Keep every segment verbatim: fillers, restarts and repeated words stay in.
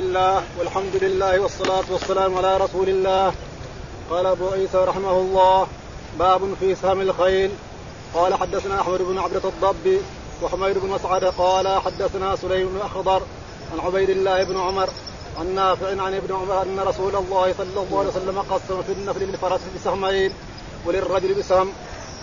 الله والحمد لله والصلاة والسلام على رسول الله. قال أبو عيسى رحمه الله: باب في سهم الخيل. قال حدثنا أحمد بن عبدة الضبي وحميد بن مسعد قال حدثنا سليم بن أخضر عن عبيد الله بن عمر عن نافع عن ابن عمر أن رسول الله صلى الله عليه وسلم قسم في النفل للفرس بسهمين وللرجل بسهم.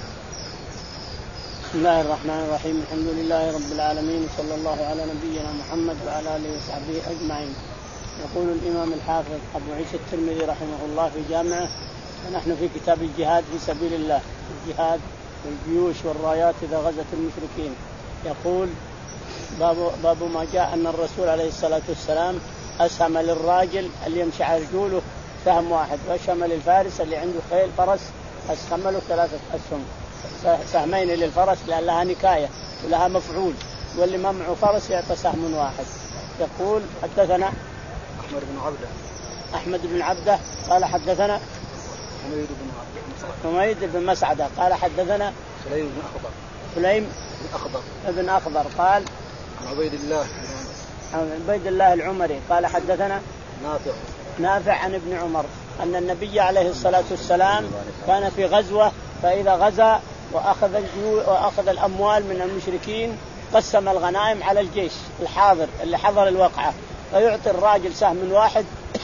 بسم الله الرحمن الرحيم. الحمد لله رب العالمين، صلى الله على نبينا محمد وعلى آله وصحبه أجمعين. يقول الإمام الحافظ أبو عيسى الترمذي رحمه الله في جامعه: ونحن في كتاب الجهاد في سبيل الله، الجهاد والجيوش والرايات إذا غزت المشركين. يقول: باب, باب ما جاء أن الرسول عليه الصلاة والسلام أسهم للراجل اللي يمشي على رجوله سهم واحد، وأسهم للفارس اللي عنده خيل فرس أسهم له ثلاثة أسهم، سهمين للفرس لأن لها نكاية ولها مفعول، واللي ما معه فرس يعطى سهم واحد. يقول: حدثنا أحمد بن عبده أحمد بن عبده قال حدثنا حميد بن مسعد حميد بن مسعد قال حدثنا سليم بن أخضر سليم بن أخضر بن أخضر قال عن عبيد الله عن عبيد الله العمري قال حدثنا نافع نافع عن ابن عمر أن النبي عليه الصلاة والسلام كان في غزوة، فإذا غزا وأخذ الجيو وأخذ الأموال من المشركين قسم الغنائم على الجيش الحاضر اللي حضر الوقعة، فيعطي الراجل سهم واحد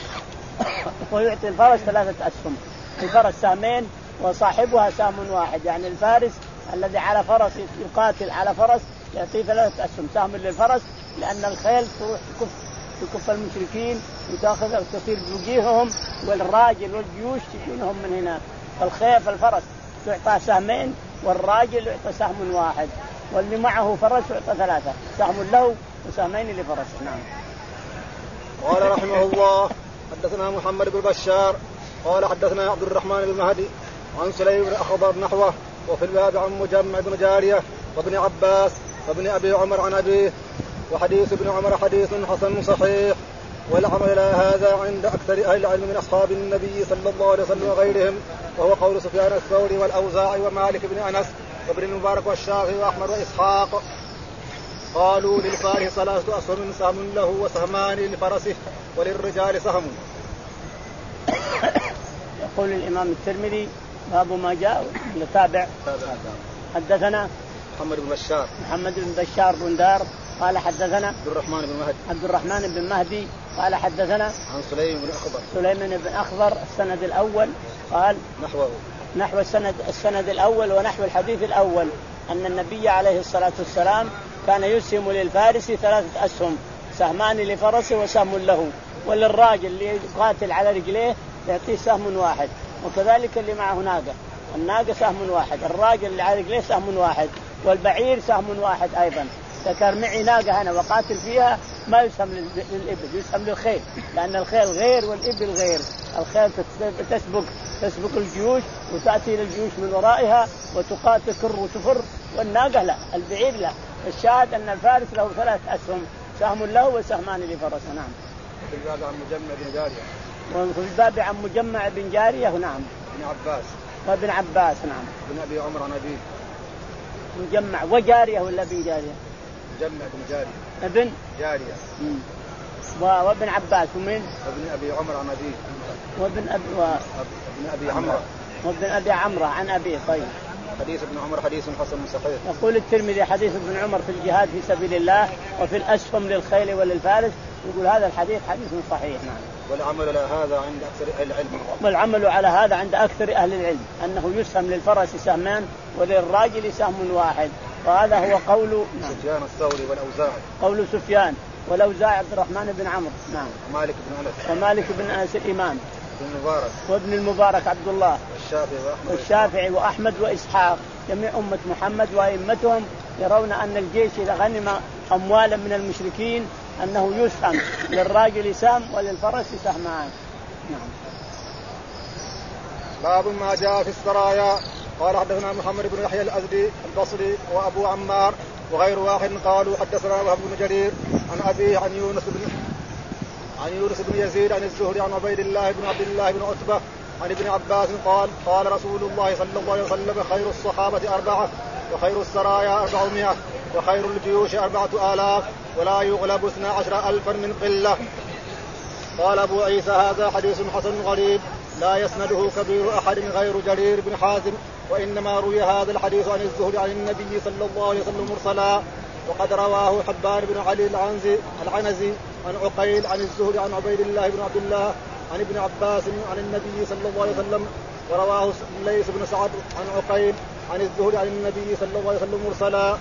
ويعطي الفرس ثلاثة أسهم، الفرس سهمين وصاحبها سهم واحد، يعني الفارس الذي على فرس يقاتل على فرس يعطيه ثلاثة أسهم، سهم للفرس لأن الخيل تروح تكف تكف المشركين وتأخذ وتصير بوجيههم، والراجل والجيوش تجونهم من هناك. فالخيل فالفرس يعطى سهمين والراجل يعطى سهم واحد، واللي معه فرس يعطى ثلاثة، سهم له وسهمين لفرس. نعم. قال رحمه الله: حدثنا محمد بن بشار قال حدثنا عبد الرحمن بن مهدي عن سليم بن أخضر نحوه، وفي الباب عن مجمع بن جارية وابن عباس وابن أبي عمر عن أبيه. وحديث ابن عمر حديث حسن صحيح، والعمل إلى هذا عند أكثر أهل العلم من أصحاب النبي صلى الله عليه وسلم وغيرهم، وهو قول سفيان الثوري والأوزاعي ومالك بن أنس وابن المبارك والشافعي وأحمد وإسحاق. قالوا: للفارس ثلاثة أسهم، سهم له وسهمان لفرسه، وللرجال سهم. يقول الإمام الترمذي: باب ما جاء نتابع. حدثنا محمد بن بشار محمد بن بشار بن دار قال حدثنا عبد الرحمن بن مهدي عبد الرحمن بن مهدي قال حدثنا عن سليم بن أخضر سليم بن أخضر السند الأول قال نحوه نحو السند السند الأول ونحو الحديث الأول، أن النبي عليه الصلاة والسلام كان يسهم للفارس ثلاثة أسهم، سهمان لفرسه وسهم له، وللراجل اللي يقاتل على رجليه يعطيه سهم واحد، وكذلك اللي معه ناقة الناقة سهم واحد، الراجل اللي على رجليه سهم واحد، والبعير سهم واحد أيضا. ذكر معي ناقة أنا وقاتل فيها ما يسهم للإبل، يسهم للخيل، لأن الخيل غير والإبل غير. الخيل تسبق تسبق الجيوش وتأتي للجيوش من ورائها وتقاتل كر وتفر، والناقة لا، البعير لا. الشاهد أن الفارس له ثلاث أسهم، سهم له وسهمان لفرسه. نعم. في الباب عن مجمع بن جارية وفي الباب عن مجمع بن جارية. نعم. ابن عباس وابن عباس. نعم. ابن أبي عمر عن أبيه. مجمع وجارية ولا بن جارية؟ مجمع بن جارية ابن جارية مم. وابن عباس ومن ابن أبي عمر عن أبيه وابن أبي و... ابن أبي عمرو وابن أبي عمرو عن أبيه. طيب. حديث ابن عمر حديث حسن صحيح. يقول الترمذي: حديث ابن عمر في الجهاد في سبيل الله وفي الأسهم للخيل وللفارس، يقول هذا الحديث حديث صحيح. نعم. والعمل على هذا عند أكثر أهل العلم والعمل على هذا عند أكثر أهل العلم أنه يسهم للفرس سهمان وللراجل سهم واحد، وهذا هو قول سفيان الثوري والأوزاعي قول سفيان والأوزاعي عبد الرحمن بن عمرو. نعم. ومالك بن أنس ومالك بن أنس الإمام ابن المبارك وابن المبارك عبد الله والشافعي وأحمد والشافعي وأحمد وإسحاق، جميع أمة محمد وأئمتهم يرون أن الجيش إذا غنم أموالا من المشركين أنه يسهم للراجل سهم وللفرس سهمان. نعم. باب ما جاء في السرايا. قال حدثنا محمد بن يحيى الأزدي البصري وأبو عمار وغير واحد قالوا حدثنا وهب بن جرير عن أبيه عن يونس بن عن يونس بن يزيد عن الزهري عن عبيد الله بن عبد الله بن عتبة عن ابن عباس قال: قال رسول الله صلى الله عليه وسلم: خير الصحابة أربعة، وخير السرايا أربعمائة، وخير الجيوش أربعة آلاف، ولا يغلب اثنا عشر ألفا من قلة. قال أبو عيسى هذا حديث حسن غريب لا يسنده كبير أحد غير جرير بن حازم، وإنما روي هذا الحديث عن الزهري عن النبي صلى الله عليه وسلم مرسلا، وقد رواه حبان بن علي العنزي العنزي عن عقيل عن الزهري عن عبيد الله بن عبد الله عن ابن عباس عن النبي صلى الله عليه وسلم، ورواه الليث بن سعد عن عقيل عن الزهري عن النبي صلى الله عليه وسلم مرسلا.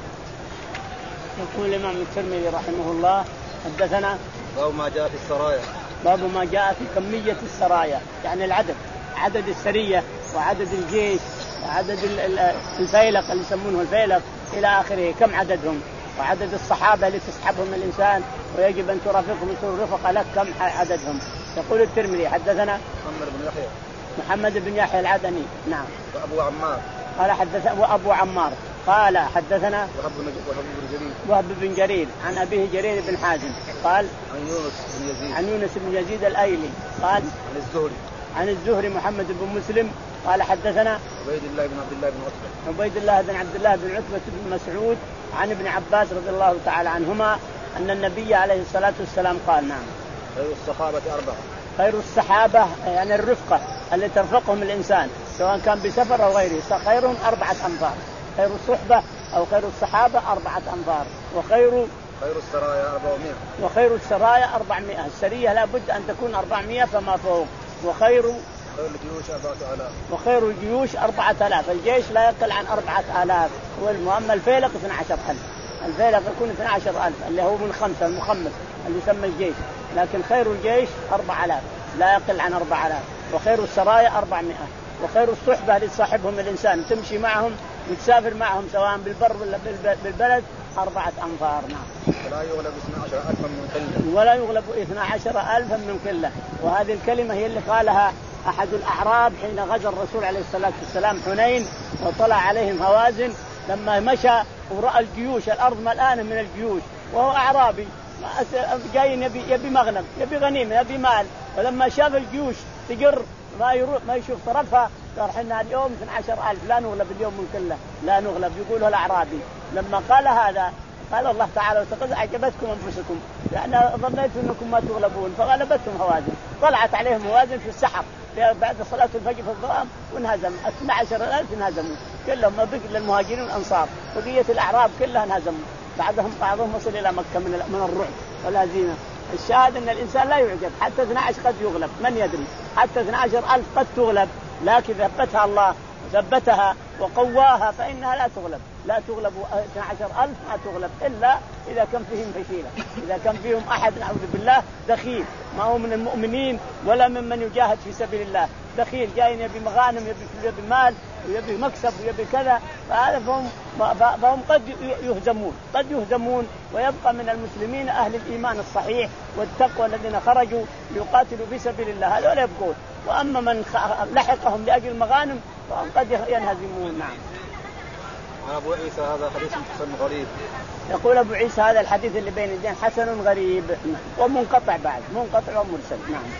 يقول الإمام الترمذي رحمه الله حدثنا باب ما جاء في السرايا، باب ما جاء في كمية السرايا، يعني العدد، عدد السرية وعدد الجيش وعدد الفيلق اللي يسمونه الفيلق إلى آخره، كم عددهم، وعدد الصحابة اللي تسحبهم الإنسان ويجب أن ترافقهم وتكون رفقة لك، كم عددهم. يقول الترمذي حدثنا محمد بن يحيى محمد بن يحيى العدني نعم وأبو عمار قال حدثنا وأبو عمار قال حدثنا وهب بن جرير وهب بن جرير عن أبيه جرير بن حازم قال عن يونس بن يزيد عن يونس بن يزيد الأيلي قال عن الزهري عن الزهري محمد بن مسلم قال حدثنا عبيد الله بن عبد الله بن عتبة عبيد الله بن عبد الله بن عتبة بن مسعود عن ابن عباس رضي الله تعالى عنهما أن النبي عليه الصلاة والسلام قال نعم خير الصحابة أربعة، خير الصحابة يعني الرفقة اللي ترفقهم الإنسان سواء كان بسفر أو غيره، خيرهم أربعة أنفار، خير الصحبة أو خير الصحابة أربعة أنفار، وخير خير السرايا أربعمائة، وخير السرايا أربعمائة، السرية لا بد أن تكون أربعمائة فما فوق، وخير خير الجيوش أربعة آلاف، وخير الجيوش أربعة آلاف، الجيش لا يقل عن أربعة آلاف، وأما الفيلق اثنا عشر ألف، الفيلق يكون اثنا عشر ألف اللي هو من خمسة المخمس اللي يسمى الجيش، لكن خير الجيش أربعة آلاف لا يقل عن أربعة آلاف، وخير السرايا أربعمائة، وخير الصحبة اللي تصاحبهم الإنسان تمشي معهم وتسافر معهم سواء بالبر ولا بالبلد أربعة أنفار نعم. ولا يغلب اثنا عشر ألفا من قلة ولا يغلب اثنا عشر ألفا من قلة، وهذه الكلمة هي اللي قالها أحد الأعراب حين غزا الرسول عليه الصلاة والسلام حنين وطلع عليهم هوازن، لما مشى ورأى الجيوش الأرض ملآنة من الجيوش وهو أعرابي جاي يبي يبي مغنم يبي غنيمة يبي مال، ولما شاف الجيوش تجر ما يروح ما يشوف طرفها قال حنا اليوم اثنا عشر ألف لا نغلب اليوم من كله لا نغلب، يقوله الأعرابي. لما قال هذا قال الله تعالى وتقول أعجبتكم أنفسكم يعني ظنيتم أنكم ما تغلبون فغلبتهم هوازن، طلعت عليهم هوازن في السحر بعد صلاة الفجر في الظلام وانهزم اثنا عشر ألف انهزموا كلهم، ما بقي للمهاجرين والأنصار، بقية الأعراب كلها انهزموا، بعدهم بعضهم وصل إلى مكة من من الرعب والهزيمة. الشاهد أن الإنسان لا يعجب، حتى اثنا عشر قد يغلب من يدري، حتى اثنا عشر ألف قد تغلب، لكن ثبتها الله ثبتها وقواها فإنها لا تغلب، لا تغلب اثنا عشر ألف ما تغلب إلا إذا كان فيهم فشيلة، إذا كان فيهم أحد نعوذ بالله دخيل ما هو من المؤمنين ولا ممن يجاهد في سبيل الله، دخيل جاي يبي مغانم يبي, يبي مال ويبي مكسب ويبي كذا، فهذا فهم, فهم قد يهزمون قد يهزمون ويبقى من المسلمين أهل الإيمان الصحيح والتقوى الذين خرجوا ليقاتلوا في سبيل الله هذول يبقون، وأما من لحقهم لأجل المغانم فهم قد ينهزمون. نعم. عن أبو عيسى هذا حديث حسن غريب. يقول أبو عيسى هذا الحديث اللي بين الدين حسن غريب ومنقطع بعد منقطع ومرسل. نعم.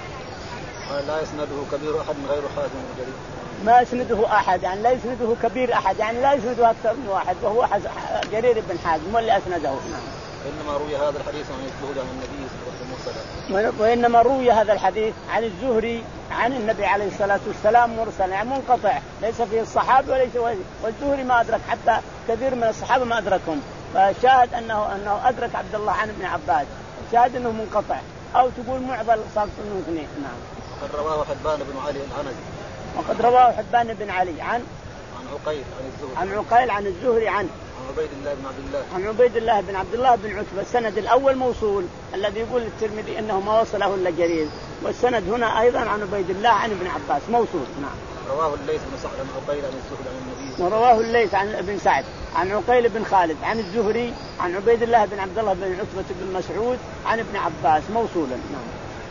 لا يسنده كبير أحد غير حازم وجرير. ما يسنده أحد يعني لا يسنده كبير أحد يعني لا يسنده أكثر من واحد وهو جرير بن حازم واللي أسنده. نعم. إنما روي هذا الحديث عن الزهري عن النبي صلى الله عليه وسلم. وإنما روي هذا الحديث عن الزهري عن النبي عليه الصلاة والسلام مرسل يعني منقطع ليس فيه الصحابة وليس والزهري ما أدرك حتى كثير من الصحابة ما أدركهم، فشاهد أنه أنه أدرك عبد الله عن ابن عباس، شاهد أنه منقطع أو تقول معضل صار منه اثنين. نعم. وقد رواه حبان بن علي العنزي. وقد رواه حبان بن علي عن عن عقيل عن الزهري عن عقيل عن الزهري عن عن عبيد الله بن عبد الله عن عبيد الله بن عبد الله بن عتبة. السند الأول موصول الذي يقول الترمذي أنه ما وصله إلا جرير، والسند هنا أيضا عن عبيد الله عن ابن عباس موصول. نعم. رواه الليث بن سعد عن عقيل عن الزهري عن النبي. ورواه الليث عن ابن سعد عن عقيل بن خالد عن الزهري عن عبيد الله بن عبد الله بن عتبة بن مسعود عن ابن عباس موصولا. نعم.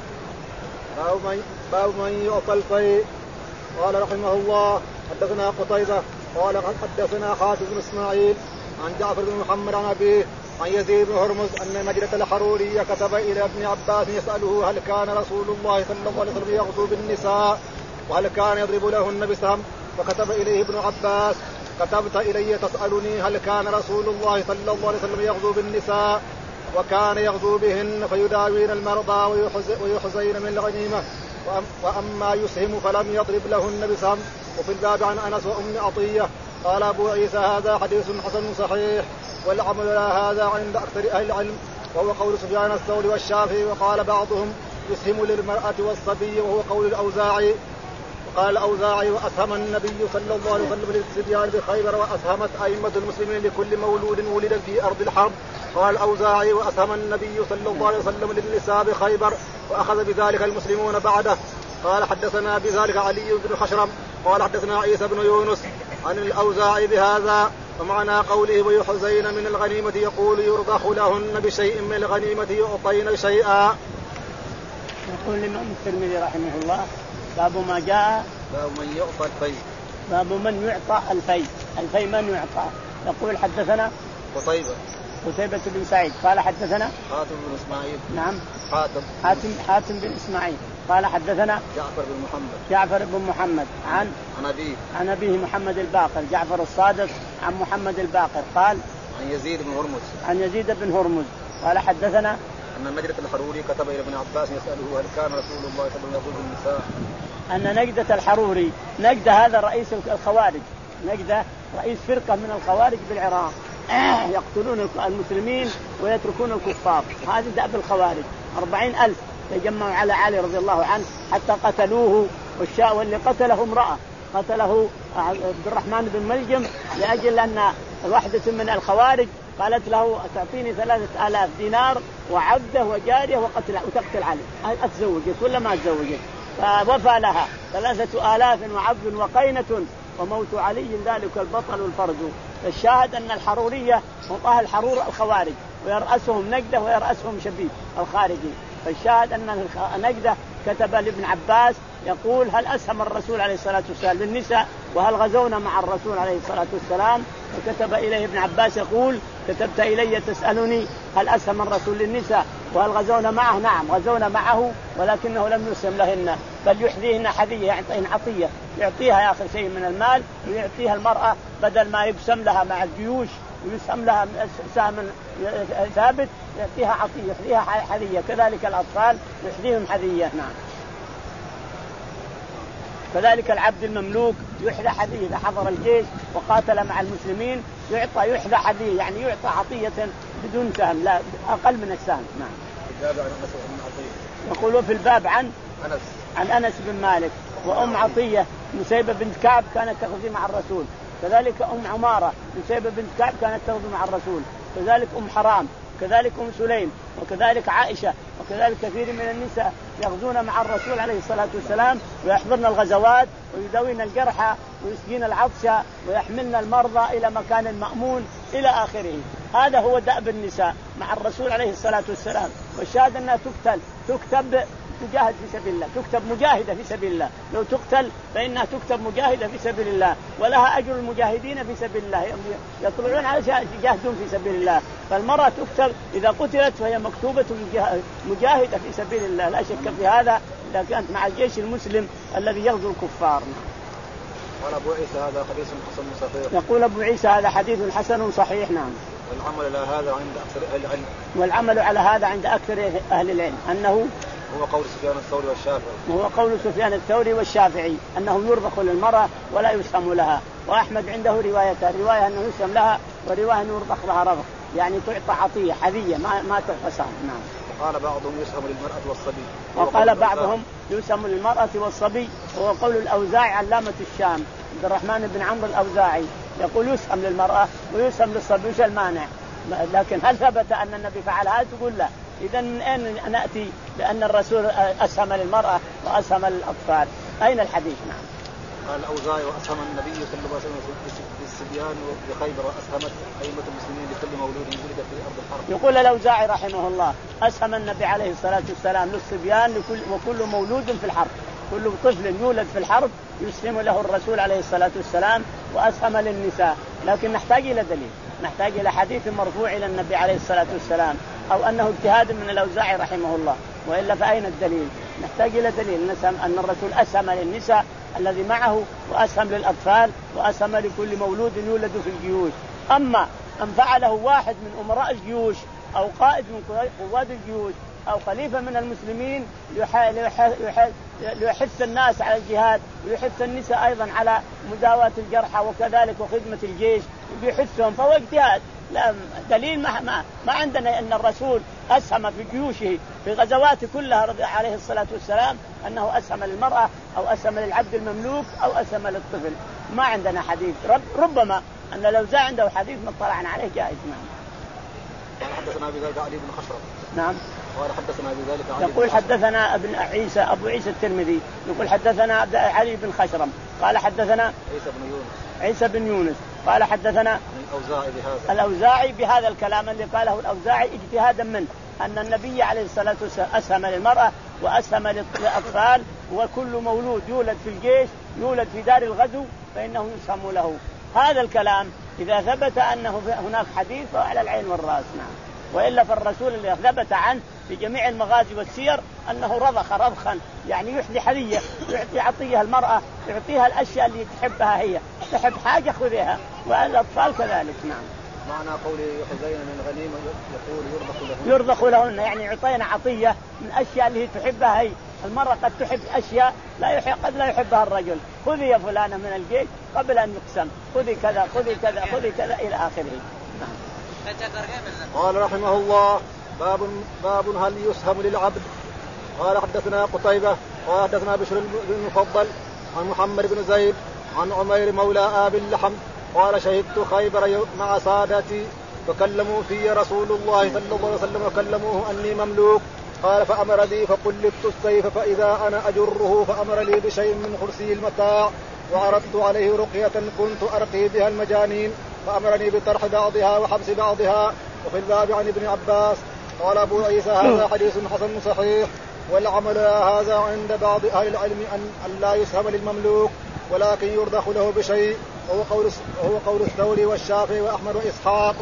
باب من باب من يعطى الفيء. قال رحمه الله حدثنا قتيبة قال حدثنا خالد بن اسماعيل عن جعفر بن محمد عن أبيه عن يزيد بن هرمز أن مجدة الحروري كتب إلى ابن عباس يسأله هل كان رسول الله صلى الله عليه وسلم يغزو بالنساء وهل كان يضرب لهن بسهم، فكتب إليه ابن عباس كتبت إلي تسألني هل كان رسول الله صلى الله عليه وسلم يغزو بالنساء، وكان يغزو بهن فيداوين المرضى ويحزين من الغنيمة. وأما يسهم فلم يضرب لهن بسهم. وفي الباب عن أنس وأم عطية قال أبو عيسى هذا حديث حسن صحيح والعمل على هذا عند أكثر أهل العلم وهو قول سفيان الثوري والشافعي. وقال بعضهم يسهم للمرأة والصبي وهو قول الأوزاعي. وقال الأوزاعي وأسهم النبي صلى الله عليه وسلم للصبيان بخيبر وأسهمت أئمة المسلمين لكل مولود ولد في أرض الحرب. قال الأوزاعي وأسهم النبي صلى الله عليه وسلم للنساء بخيبر وأخذ بذلك المسلمون بعده. قال حدثنا بذلك علي بن خشرم قال حدثنا عيسى بن يونس عن الأوزاعي بهذا ومعنى قوله ويحزين من الغنيمة يقول يرضخ لهن بشيء من الغنيمة يعطين شيئا. يقول الإمام الترمذي رحمه الله باب ما جاء باب من يعطى الفي باب من يعطى الفي الفي من يعطى. يقول حدثنا قتيبة قتيبة بن سعيد قال حدثنا حاتم بن إسماعيل نعم حاتم حاتم حاتم بن إسماعيل قال حدثنا جعفر بن محمد جعفر بن محمد عن عن أبيه عن أبيه محمد الباقر جعفر الصادق عن محمد الباقر قال عن يزيد بن هرمز عن يزيد بن هرمز قال حدثنا أن نجدة الحروري كتب إلى ابن عباس يسأله هل كان رسول الله صلى الله عليه وسلم يقول النساء. أن نجدة الحروري نجدة هذا رئيس الخوارج نجدة رئيس فرقة من الخوارج بالعراق يقتلون المسلمين ويتركون الكفار. هذه دأب الخوارج. أربعين ألف تجمعوا على علي رضي الله عنه حتى قتلوه. والشاء واللي قتله امرأة قتله عبد الرحمن بن ملجم لأجل أن واحدة من الخوارج قالت له تعطيني ثلاثة آلاف دينار وعبده وجاريه وقتل وتقتل علي أتزوجت ولا ما أتزوجت. فوفى لها ثلاثة آلاف وعبد وقينة وموت علي ذلك البطل الفرد. الشاهد أن الحرورية هم الحرور الخوارج ويرأسهم نجدة ويرأسهم شبيب الخارجي. فالشاهد أن نجدة كتب لابن عباس يقول هل أسهم الرسول عليه الصلاة والسلام للنساء وهل غزونا مع الرسول عليه الصلاة والسلام. وكتب إليه ابن عباس يقول كتبت إلي تسألني هل أسهم الرسول للنساء وهل غزونا معه. نعم غزونا معه ولكنه لم يسهم لهن بل يحذيهن حذية يعطيهن عطية يعطيها يا أخي شيء من المال ويعطيها المرأة بدل ما يقسم لها مع الجيوش ويسهم لها سهم ثابت يعطيها عطية يحذيها حذية. كذلك الأطفال يحذيهم حذية. نعم كذلك العبد المملوك يحذى حذية إذا حضر الجيش وقاتل مع المسلمين يعطى يحذى حذية يعني يعطى عطية بدون سهم لا أقل من السهم. نعم يقولوا في الباب عن أنس عن أنس بن مالك وأم عطية نسيبة بنت كعب كانت تغزي مع الرسول. كذلك أم عمارة نسيبة بنت كعب كانت تغزي مع الرسول. كذلك أم حرام كذلك أم سليم وكذلك عائشة وكذلك كثير من النساء يغزون مع الرسول عليه الصلاة والسلام ويحضرن الغزوات ويداوين الجرحى ويسقين العطشى ويحملن المرضى إلى مكان المأمون إلى آخره. هذا هو دأب النساء مع الرسول عليه الصلاة والسلام. والشاهد أنها تقتل تكتب تجاهد في سبيل الله تكتب مجاهدة في سبيل الله. لو تقتل فإنها تكتب مجاهدة في سبيل الله ولها أجر المجاهدين في سبيل الله يطلعون على يجاهدون في سبيل الله. فالمرأة تكتب إذا قتلت فهي مكتوبة مجاهدة في سبيل الله لا شك في هذا إذا كانت مع الجيش المسلم الذي يغزو الكفار. قال أبو عيسى هذا حديث حسن صحيح. يقول أبو عيسى هذا حديث حسن صحيح. نعم والعمل على هذا عند أكثر أهل العلم والعمل على هذا عند أكثر أهل العلم أنه هو قول سفيان الثوري والشافعي وهو قول سفيان الثوري والشافعي أنه يرضخ للمرأة ولا يسهم لها. وأحمد عنده روايتان رواية أنه يسهم لها ورواية أنه يرضخ لها رضخ يعني تعطى عطية حذية ما ما تعطى سهم. نعم وقال بعضهم يسهم للمرأة والصبي وقال بعضهم يسهم للمرأة والصبي وهو قول الأوزاعي علامة الشام عبد الرحمن بن عمرو الأوزاعي يقول يسهم للمرأة ويسهم للصبي وش المانع. لكن هل ثبت أن النبي فعل هذا تقول لا. إذا من أين نأتي لأن الرسول أسهم للمرأة وأسهم للأطفال أين الحديث. نعم قال الأوزاعي وأسهم النبي صلى الله عليه وسلم في الصبيان بخيبر وأسهمت أئمة المسلمين لكل مولود ولد في أرض الحرب. يقول الأوزاعي رحمه الله أسهم النبي عليه الصلاة والسلام للصبيان لكل وكل مولود في الحرب كل طفل يولد في الحرب يسهم له الرسول عليه الصلاة والسلام وأسهم للنساء. لكن نحتاج إلى دليل نحتاج إلى حديث مرفوع إلى النبي عليه الصلاة والسلام أو أنه اجتهاد من الأوزاعي رحمه الله وإلا فأين الدليل. نحتاج إلى دليل نسهم أن الرسول أسهم للنساء الذي معه وأسهم للأطفال وأسهم لكل مولود يولد في الجيوش. أما أن فعله واحد من أمراء الجيوش أو قائد من قواد الجيوش أو خليفة من المسلمين ليحث الناس على الجهاد ويحث النساء أيضا على مداواة الجرحى وكذلك وخدمة الجيش ويحثهم، فهو اجتهاد. لا دليل ما, ما, ما عندنا أن الرسول أسهم في جيوشه في غزواته كلها عليه الصلاة والسلام أنه أسهم للمرأة أو أسهم للعبد المملوك أو أسهم للطفل، ما عندنا حديث. رب ربما أن لو جاء عنده حديث ما اطلعنا عليه جائز. نعم. قال حدثنا بذلك علي بن خشرم. نعم. قال حدثنا بذلك علي بن يقول حدثنا ابن عيسى أبو عيسى الترمذي يقول حدثنا علي بن خشرم قال حدثنا عيسى بن يونس عيسى بن يونس قال حدثنا الأوزاعي بهذا الأوزاعي بهذا الكلام اللي قاله الأوزاعي اجتهادا منه أن النبي عليه الصلاة والسلام أسهم للمرأة وأسهم للأطفال، وكل مولود يولد في الجيش يولد في دار الغزو فإنه يسهم له. هذا الكلام إذا ثبت أنه هناك حديث فعلى العين والرأس. نعم. وإلا فالرسول اللي ثبت عنه في جميع المغازي والسير أنه رضخ رضخا، يعني يحدي حذية يعطي عطية المرأة يعطيها الأشياء اللي تحبها، هي تحب حاجة خذها والأطفال كذلك. نعم. معنى قولي حزين من غنيمة يقول يرضخ لهن يرضخ لهن يعني يعطينا عطية من أشياء اللي تحبها هي. المرأة قد تحب أشياء لا يحب قد لا يحبها الرجل، خذي يا فلانة من الجيش قبل أن يقسم، خذي كذا خذي كذا خذي كذا إلى آخره. قال رحمه الله باب باب هل يسهم للعبد. قال حدثنا قتيبة قال حدثنا بشر بن المفضل عن محمد بن زيد عن عمير مولى آب اللحم قال شهدت خيبر مع سادتي فكلموا في رسول الله صلى الله عليه وسلم وكلموه أني مملوك. قال فأمر بي فقلبت السيف فإذا أنا أجره فأمر لي بشيء من خرسي المتاع وعرضت عليه رقية كنت أرقي بها المجانين فأمرني بطرح بعضها وحبس بعضها. وفي الباب عن ابن عباس قال أبو عيسى هذا حديث حسن صحيح والعمل هذا عند بعض أهل العلم أن لا يسهم للمملوك ولكن يرضخ له بشيء وهو قول, وهو قول الثوري والشافعي وأحمد وإسحاق.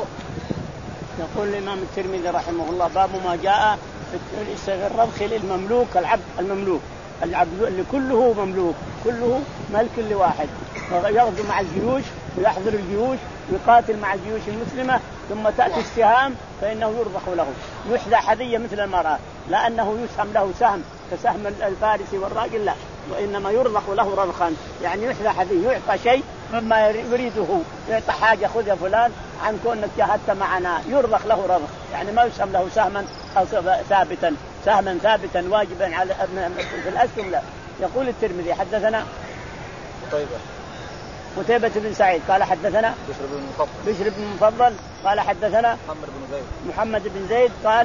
يقول الإمام الترمذي رحمه الله باب ما جاء في الرضخ للمملوك العبد المملوك العبد اللي كله مملوك كله ملك لواحد يغزو مع الجيوش ويحضر الجيوش ويقاتل مع الجيوش المسلمة ثم تأتي السهام فإنه يرضخ له يحدى حذية مثل المرأة لا أنه يسهم له سهم كسهم الفارسي والراجل لا وإنما يرضخ له رضخا يعني يحدى حذية يعطى شيء مما يريده يعطى حاجة خذ يا فلان عن كونك جاهدت معنا يرضخ له رضخ يعني ما يسهم له سهما ثابتا سهما ثابتا واجبا على في الأسهم لا. يقول الترمذي حدثنا قتيبة قتيبة بن سعيد قال حدثنا بشر بن المفضل بشر بن المفضل قال حدثنا محمد بن زيد محمد بن زيد قال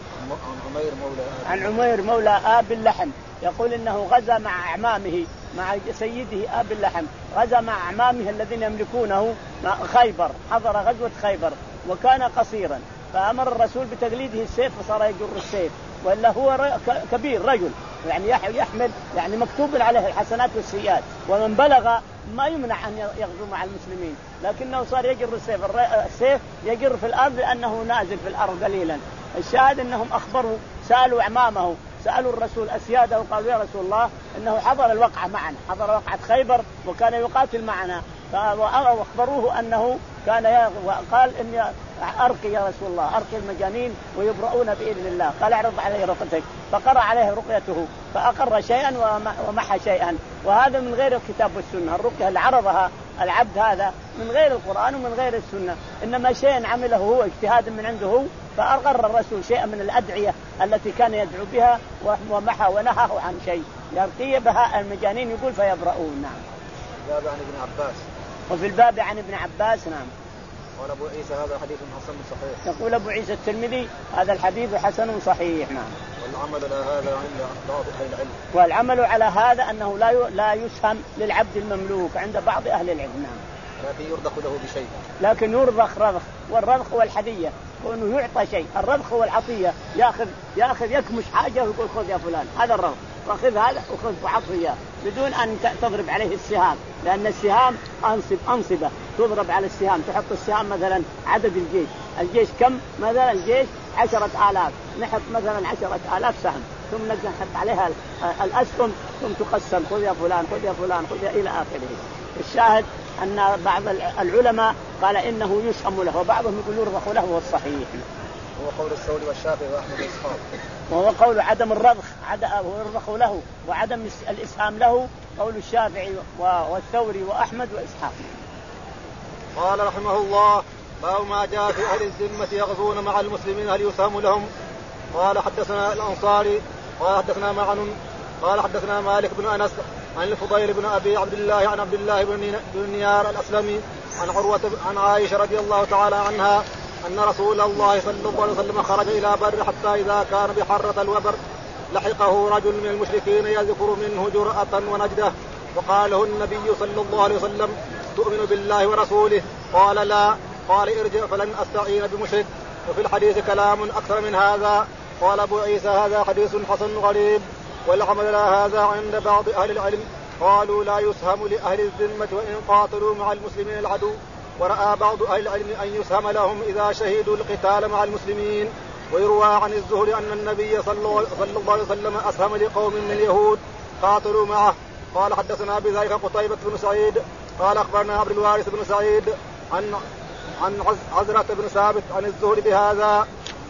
عن عمير مولى عن عمير مولى آب اللحم يقول إنه غزا مع أعمامه مع سيده آب اللحم غزا مع أعمامه الذين يملكونه مع خيبر حضر غزوة خيبر وكان قصيرا فأمر الرسول بتقليده السيف فصار يجر السيف وإلا هو كبير رجل يعني يحمل يعني مكتوب عليه الحسنات والسيئات ومن بلغ ما يمنع أن يغزو مع المسلمين لكنه صار يجر السيف السيف يجر في الأرض لأنه نازل في الأرض قليلا. الشاهد أنهم أخبروا سألوا أعمامه سألوا الرسول أسياده وقالوا يا رسول الله إنه حضر الوقعة معنا حضر وقعة خيبر وكان يقاتل معنا فأخبروه أنه كان قال إني أرقي يا رسول الله أرقي المجانين ويبرؤون بإذن الله قال اعرض عليه رقيتك فقرأ عليه رقيته فأقر شيئا ومحى شيئا وهذا من غير الكتاب والسنة. الرقية اللي عرضها العبد هذا من غير القرآن ومن غير السنة إنما شيء عمله هو اجتهاد من عنده هو فأقر الرسول شيئا من الأدعية التي كان يدعو بها ومحى ونهاه عن شيء يرقي بها المجانين يقول فيبرؤون. نعم. الباب عن ابن عباس وفي الباب عن ابن عباس. نعم. قال أبو عيسى هذا حديث حسن صحيح. يقول أبو عيسى الترمذي هذا الحديث حسن صحيح. نعم. والعمل على هذا عند بعض أهل العلم والعمل على هذا أنه لا لا يسهم للعبد المملوك عند بعض أهل العلم. نعم. لكن يرضخ له بشيء لكن يرضخ رضخ والرضخ هو الحدية وأنه يعطى شيء الرضخ هو العطية يأخذ يأخذ يكمش حاجة ويقول خذ يا فلان هذا الرضخ وخذ هذا وخذ بعطية بدون أن تضرب عليه السهام لأن السهام أنصب أنصبة تضرب على السهام تحط السهام مثلا عدد الجيش الجيش كم مثلا الجيش عشرة آلاف نحط مثلا عشرة آلاف سهم ثم نحط عليها الأسهم ثم تقسم خذ يا فلان خذ يا فلان خذ إلى آخره. الشاهد أن بعض العلماء قال إنه يسهم له وبعضهم يقول يرضخ له والصحيح هو قول الثوري والشافعي وأحمد وإسحاق، وهو قول عدم الرضخ ويرضخ له وعدم الإسهام له قول الشافعي والثوري وأحمد وإسحاق. قال رحمه الله: باب ما جاء في أهل الذمة يغزون مع المسلمين هل يسهم لهم؟ قال حدثنا الأنصاري قال حدثنا معن قال حدثنا مالك بن أنس عن الفضيل بن أبي عبد الله عن عبد الله بن نيار الأسلمي عن عروة عن عائشة رضي الله تعالى عنها أن رسول الله صلى الله عليه وسلم خرج إلى بر حتى إذا كان بحرة الوبر لحقه رجل من المشركين يذكر منه جرأة ونجدة وقال له النبي صلى الله عليه وسلم: تؤمن بالله ورسوله؟ قال: لا. قال: ارجع فلن أستعين بمشرك. وفي الحديث كلام أكثر من هذا. قال أبو عيسى: هذا حديث حسن غريب. والعمل على هذا عند بعض أهل العلم قالوا لا يسهم لأهل الذمة وإن قاتلوا مع المسلمين العدو، ورأى بعض أهل العلم أن يسهم لهم إذا شهدوا القتال مع المسلمين. ويروى عن الزهري أن النبي صلى الله عليه وسلم أسهم لقوم من اليهود قاتلوا معه. قال حدثنا بذلك قتيبة بن سعيد قال أخبرنا عبد الوارث بن سعيد عن عن عزرة بن ثابت عن الزهري بهذا.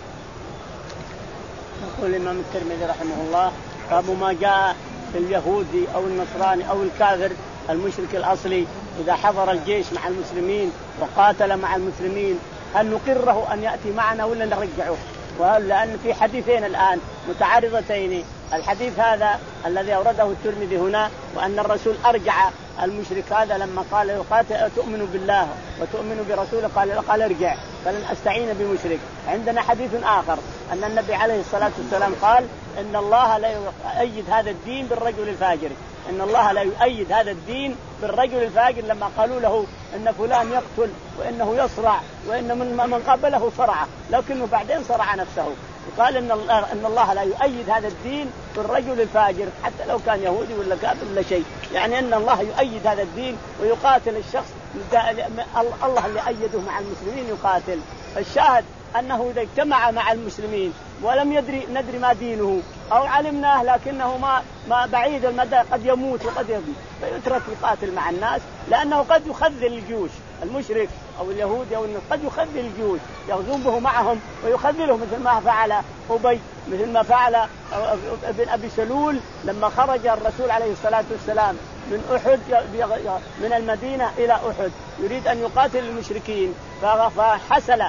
يقول الإمام الترمذي رحمه الله: باب ما جاء في اليهودي أو النصراني أو الكافر المشرك الأصلي إذا حضر الجيش مع المسلمين وقاتل مع المسلمين هل نقره أن يأتي معنا ولا نرجعه؟ وهل لأن في حديثين الآن متعارضتين، الحديث هذا الذي أورده الترمذي هنا وأن الرسول أرجع المشرك هذا لما قال يقاتل تؤمن بالله وتؤمن برسوله قال قال ارجع فلن أستعين بمشرك. عندنا حديث آخر أن النبي عليه الصلاة والسلام قال إن الله لا يؤيد هذا الدين بالرجل الفاجر، إن الله لا يؤيد هذا الدين بالرجل الفاجر لما قالوا له إن فلان يقتل وإنه يصرع وإن من من قبله صرعه لكنه بعدين صرع نفسه. وقال إن الله, إن الله لا يؤيد هذا الدين بالرجل الفاجر حتى لو كان يهودي ولا كافر ولا شيء، يعني أن الله يؤيد هذا الدين ويقاتل الشخص الله اللي أيده مع المسلمين يقاتل. الشاهد أنه إذا اجتمع مع المسلمين ولم يدري ندري ما دينه أو علمناه لكنه ما ما بعيد المدى قد يموت وقد يبي فيترك يقاتل مع الناس لأنه قد يخذل الجيوش المشرك أو اليهود أو قد يخذل الجيوش يغزون به معهم ويخذلهم مثل ما فعل أبي مثل ما فعل ابن أبي سلول لما خرج الرسول عليه الصلاة والسلام من أحد من المدينة إلى أحد يريد أن يقاتل المشركين فحسل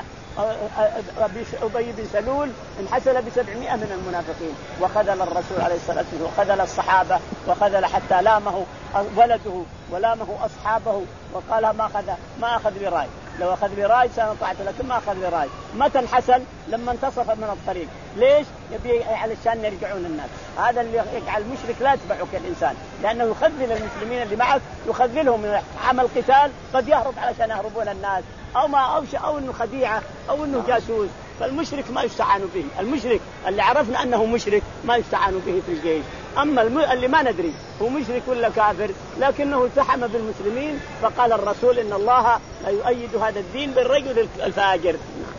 أبي بن سلول انحسل بسبعمائة من المنافقين وخذل الرسول عليه الصلاة والسلام وخذل الصحابة وخذل حتى لامه ولده ولامه أصحابه وقال ما أخذ ما أخذ براي لو أخذ براي سنطعته لكن ما أخذ براي. متى انحسل؟ لما انتصف من الطريق. ليش؟ يبي علشان يرجعون الناس. هذا اللي يجعل المشرك لا يتبعه كالإنسان لأنه يخذل المسلمين اللي معك يخذلهم من عمل قتال قد يهرب علشان يهربون الناس أو ما أو شيء أو إنه خديعة أو إنه جاسوس. فالمشرك ما يستعان به، المشرك اللي عرفنا أنه مشرك ما يستعان به في الجيش. أما اللي ما ندري هو مشرك ولا كافر لكنه التحم بالمسلمين فقال الرسول إن الله لا يؤيد هذا الدين بالرجل الفاجر.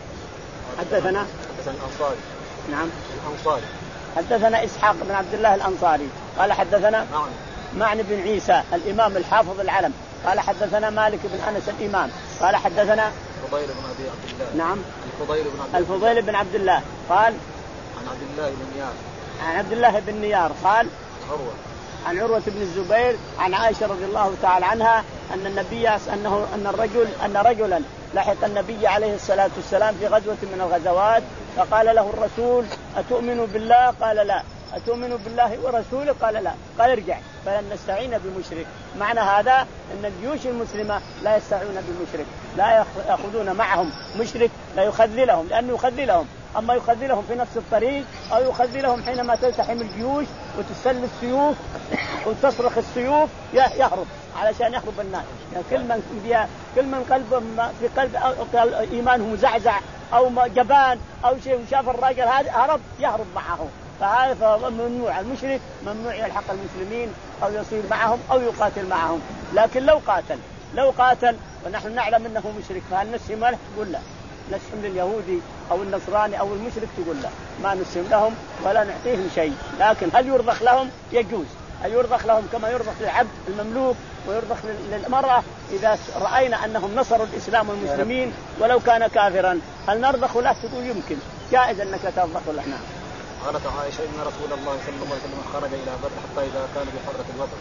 حدثنا حدثنا الأنصاري نعم الأنصاري حدثنا إسحاق بن عبد الله الأنصاري قال حدثنا نعم معن بن عيسى الإمام الحافظ العلم قال حدثنا مالك بن أنس الإمام قال حدثنا الفضيل بن أبي عبد الله نعم الفضيل بن عبد الفضيل بن عبد الله قال عن عبد الله بن نيار عن عبد الله بن نيار قال عروة عن عروة بن الزبير عن عائشة رضي الله تعالى عنها أن النبي أنه أن الرجل أن رجلا لحق النبي عليه الصلاة والسلام في غزوة من الغزوات فقال له الرسول أتؤمن بالله؟ قال لا. أتؤمن بالله ورسوله؟ قال لا. قال ارجع فلن نستعين بمشرك. معنى هذا أن الجيوش المسلمة لا يستعينون بمشرك، لا يأخذون معهم مشرك لا يخذلهم لأنه يخذلهم، أما يخذلهم في نفس الطريق أو يخذلهم حينما تلتحم الجيوش وتسل السيوف وتصرخ السيوف يهرب علشان يهرب الناس. يعني كل من فيها كل من قلب في قلب إيمانه مزعزع أو جبان أو شيء وشاف الراجل هذا هرب يهرب معه. فهذا ممنوع، المشرك ممنوع يلحق المسلمين أو يصير معهم أو يقاتل معهم. لكن لو قاتل لو قاتل ونحن نعلم أنه مشرك فهل نسهم له؟ تقول لا. نسهم لليهودي أو النصراني أو المشرك تقول لا، ما نسهم لهم ولا نعطيهم شيء. لكن هل يرضخ لهم؟ يجوز. هل يرضخ لهم كما يرضخ للعبد المملوك ويرضخ للمرأة إذا رأينا أنهم نصروا الإسلام والمسلمين ولو كان كافرا. هل نرضخ له؟ تقول يمكن جائز أنك ترضخ له. نعم. قالت عائشة إن رسول الله صلى الله عليه وسلم خرج إلى بدر حتى إذا كان بحرة الوطن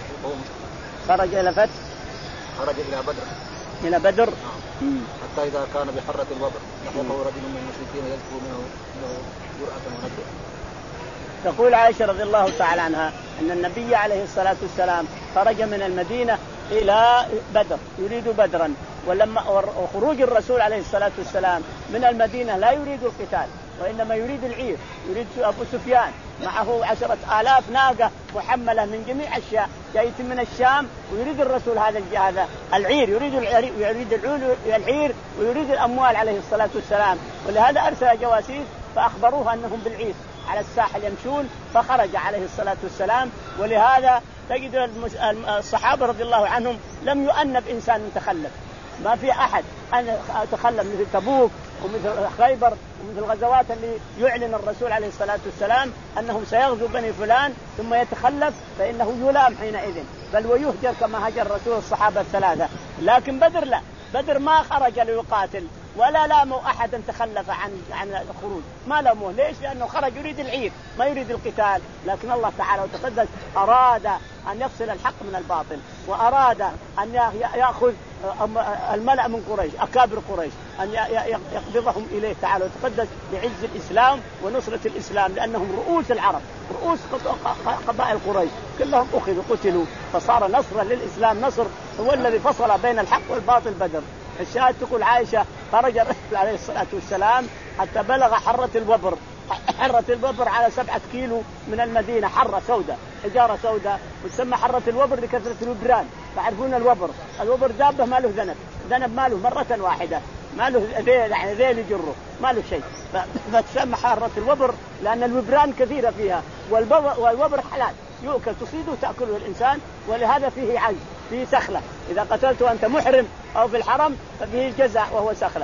خرج إلى فتح خرج إلى بدر إلى بدر نعم. حتى إذا كان بحرة الوطن لحقه رجل من المشركين يذكر منه جرأة ونبأ. تقول عائشة رضي الله تعالى عنها أن النبي عليه الصلاة والسلام خرج من المدينة إلى بدر يريد بدرا، ولما وخروج الرسول عليه الصلاة والسلام من المدينة لا يريد القتال وإنما يريد العير، يريد أبو سفيان معه عشرة آلاف ناقة محملة من جميع أشياء جاية من الشام، ويريد الرسول هذا هذا العير، يريد العير يريد العير ويريد الأموال عليه الصلاة والسلام. ولهذا أرسل جواسيس فأخبروه أنهم بالعير على الساحل يمشون، فخرج عليه الصلاة والسلام. ولهذا تجد الصحابة رضي الله عنهم لم يؤنب إنسان تخلف، ما في أحد أن تخلف مثل تبوك ومثل خيبر ومثل الغزوات اللي يعلن الرسول عليه الصلاة والسلام أنهم سيغزو بني فلان ثم يتخلف فإنه يلام حينئذ بل ويهجر كما هجر الرسول الصحابة الثلاثة. لكن بدر لا، بدر ما خرج ليقاتل ولا لاموا أحدا تخلف عن عن الخروج، ما لاموه. ليش؟ لأنه خرج يريد العير ما يريد القتال. لكن الله تعالى وتقدس أراد أن يفصل الحق من الباطل، وأراد أن يأخذ الملأ من قريش أكابر قريش أن يقبضهم إليه تعالى وتقدس بعز الإسلام ونصرة الإسلام، لأنهم رؤوس العرب رؤوس قبائل قريش كلهم أخذوا قتلوا، فصار نصرا للإسلام، نصر هو الذي فصل بين الحق والباطل بدر. الشاهد تقول عائشة خرج الرسول عليه الصلاة والسلام حتى بلغ حرة الوبر. حرة الوبر على سبعة كيلو من المدينة، حرة سوداء حجارة سوداء، وتسمى حرة الوبر لكثرة الوبران. تعرفون الوبر، الوبر دابة ما له ذنب، ذنب ما له مرة واحدة، ما له ذيل يعني ذيل يجره ما له شيء، فتسمى حرة الوبر لأن الوبران كثيرة فيها، والوبر حلال يؤكل تصيده وتأكله الإنسان، ولهذا فيه عز فيه سخلة، إذا قتلت وأنت محرم أو في الحرم ففيه الجزاء وهو سخلة.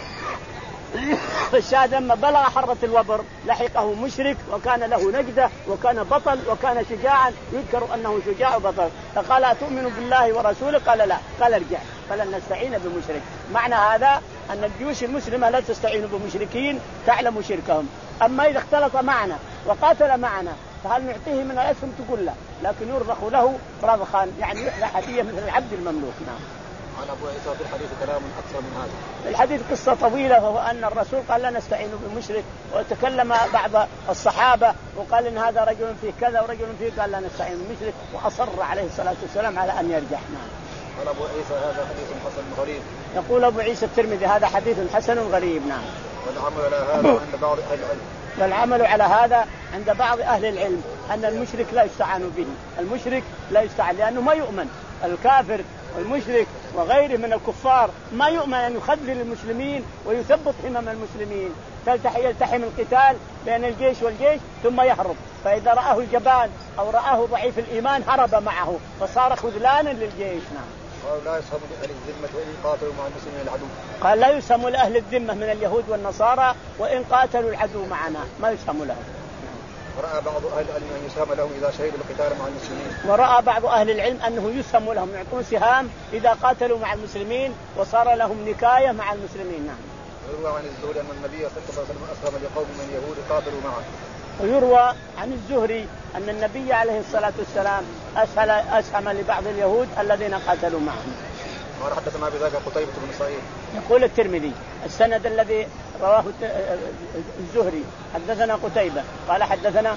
فالشاهد لما بلغ حرة الوبر لحقه مشرك وكان له نجدة وكان بطل وكان شجاعا، يذكر أنه شجاع وبطل، فقال أتؤمن بالله ورسوله؟ قال لا، قال ارجع فلن نستعين بمشرك. معنى هذا أن الجيوش المسلمة لا تستعين بمشركين تعلم شركهم. أما إذا اختلط معنا وقاتل معنا فهل نعطيه من الأسهم؟ تقول لا، لكن يرضخ له رضخا يعني يحلى حدية مثل العبد المملوك. نعم. عن أبو عيسى في الحديث كلام أكثر من هذا. الحديث قصة طويلة، وهو أن الرسول قال لا نستعين بمشرك، وتكلم بعض الصحابة وقال إن هذا رجل فيه كذا ورجل فيه، قال لا نستعين بمشرك، وأصر عليه الصلاة والسلام على أن يرجع. نعم. قال أبو عيسى هذا حديث حسن غريب. يقول أبو عيسى الترمذي هذا حديث حسن غريب. نعم. والعمل على هذا عند بعض أهل العلم. والعمل على هذا عند بعض أهل العلم أن المشرك لا يستعان به، المشرك لا يستعان لأنه ما يؤمن. الكافر والمشرك وغيره من الكفار ما يؤمن أن يخذل المسلمين ويثبط حمم المسلمين، يلتحم القتال بين الجيش والجيش ثم يهرب، فإذا رآه الجبان أو رآه ضعيف الإيمان هرب معه فصار خذلانا للجيش. نعم. قال لا يسهم لأهل الذمة وإن قاتلوا مع المسلمين العدو. قال لا يسهم لأهل الذمة من اليهود والنصارى وإن قاتلوا العدو معنا، ما يسهم لهم. ورأى بعض أهل العلم أن يسهم لهم إذا شهدوا القتال مع المسلمين. ورأى بعض أهل العلم أنه يسهم لهم، يعطون سهام إذا قاتلوا مع المسلمين وصار لهم نكاية مع المسلمين. نعم. ويروى عن الزهري أن النبي صلى الله عليه وسلم أسهم لقوم من اليهود قاتلوا معه. ويروى عن الزهري أن النبي عليه الصلاة والسلام أسهل أسهم لبعض اليهود الذين قاتلوا معه. قال حدثنا بذلك قتيبة بن سعيد. يقول الترمذي السند الذي رواه الزهري حدثنا قتيبة قال حدثنا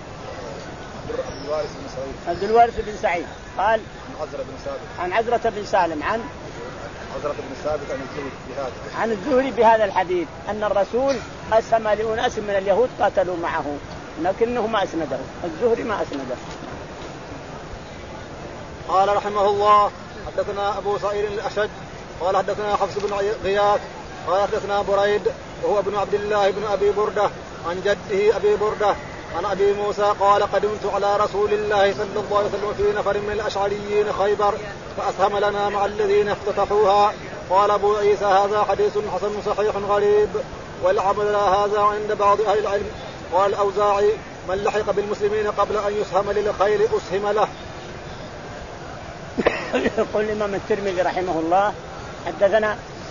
عبد الوارث بن سعيد عبد الوارث بن سعيد قال عن عزرة بن ثابت عن عزرة بن سالم عن عزرة بن ثابت عن الزهري بهذا عن الزهري بهذا الحديث أن الرسول أسهم لأناس من اليهود قاتلوا معه، لكنه ما أسنده، الزهري ما أسنده. قال رحمه الله حدثنا أبو سعيد الأشج قال حدثنا حفص بن غياث قال حدثنا بريد وهو ابن عبد الله بن أبي بردة عن جده أبي بردة عن أبي موسى قال قدمت على رسول الله صلى الله عليه وسلم في نفر من الأشعريين خيبر فأسهم لنا مع الذين افتتحوها. قال أبو عيسى هذا حديث حسن صحيح غريب والعمل على هذا عند بعض أهل العلم. قال الأوزاعي من لحق بالمسلمين قبل أن يسهم للخيل أسهم له. يقول الإمام الترمذي رحمه الله حدثنا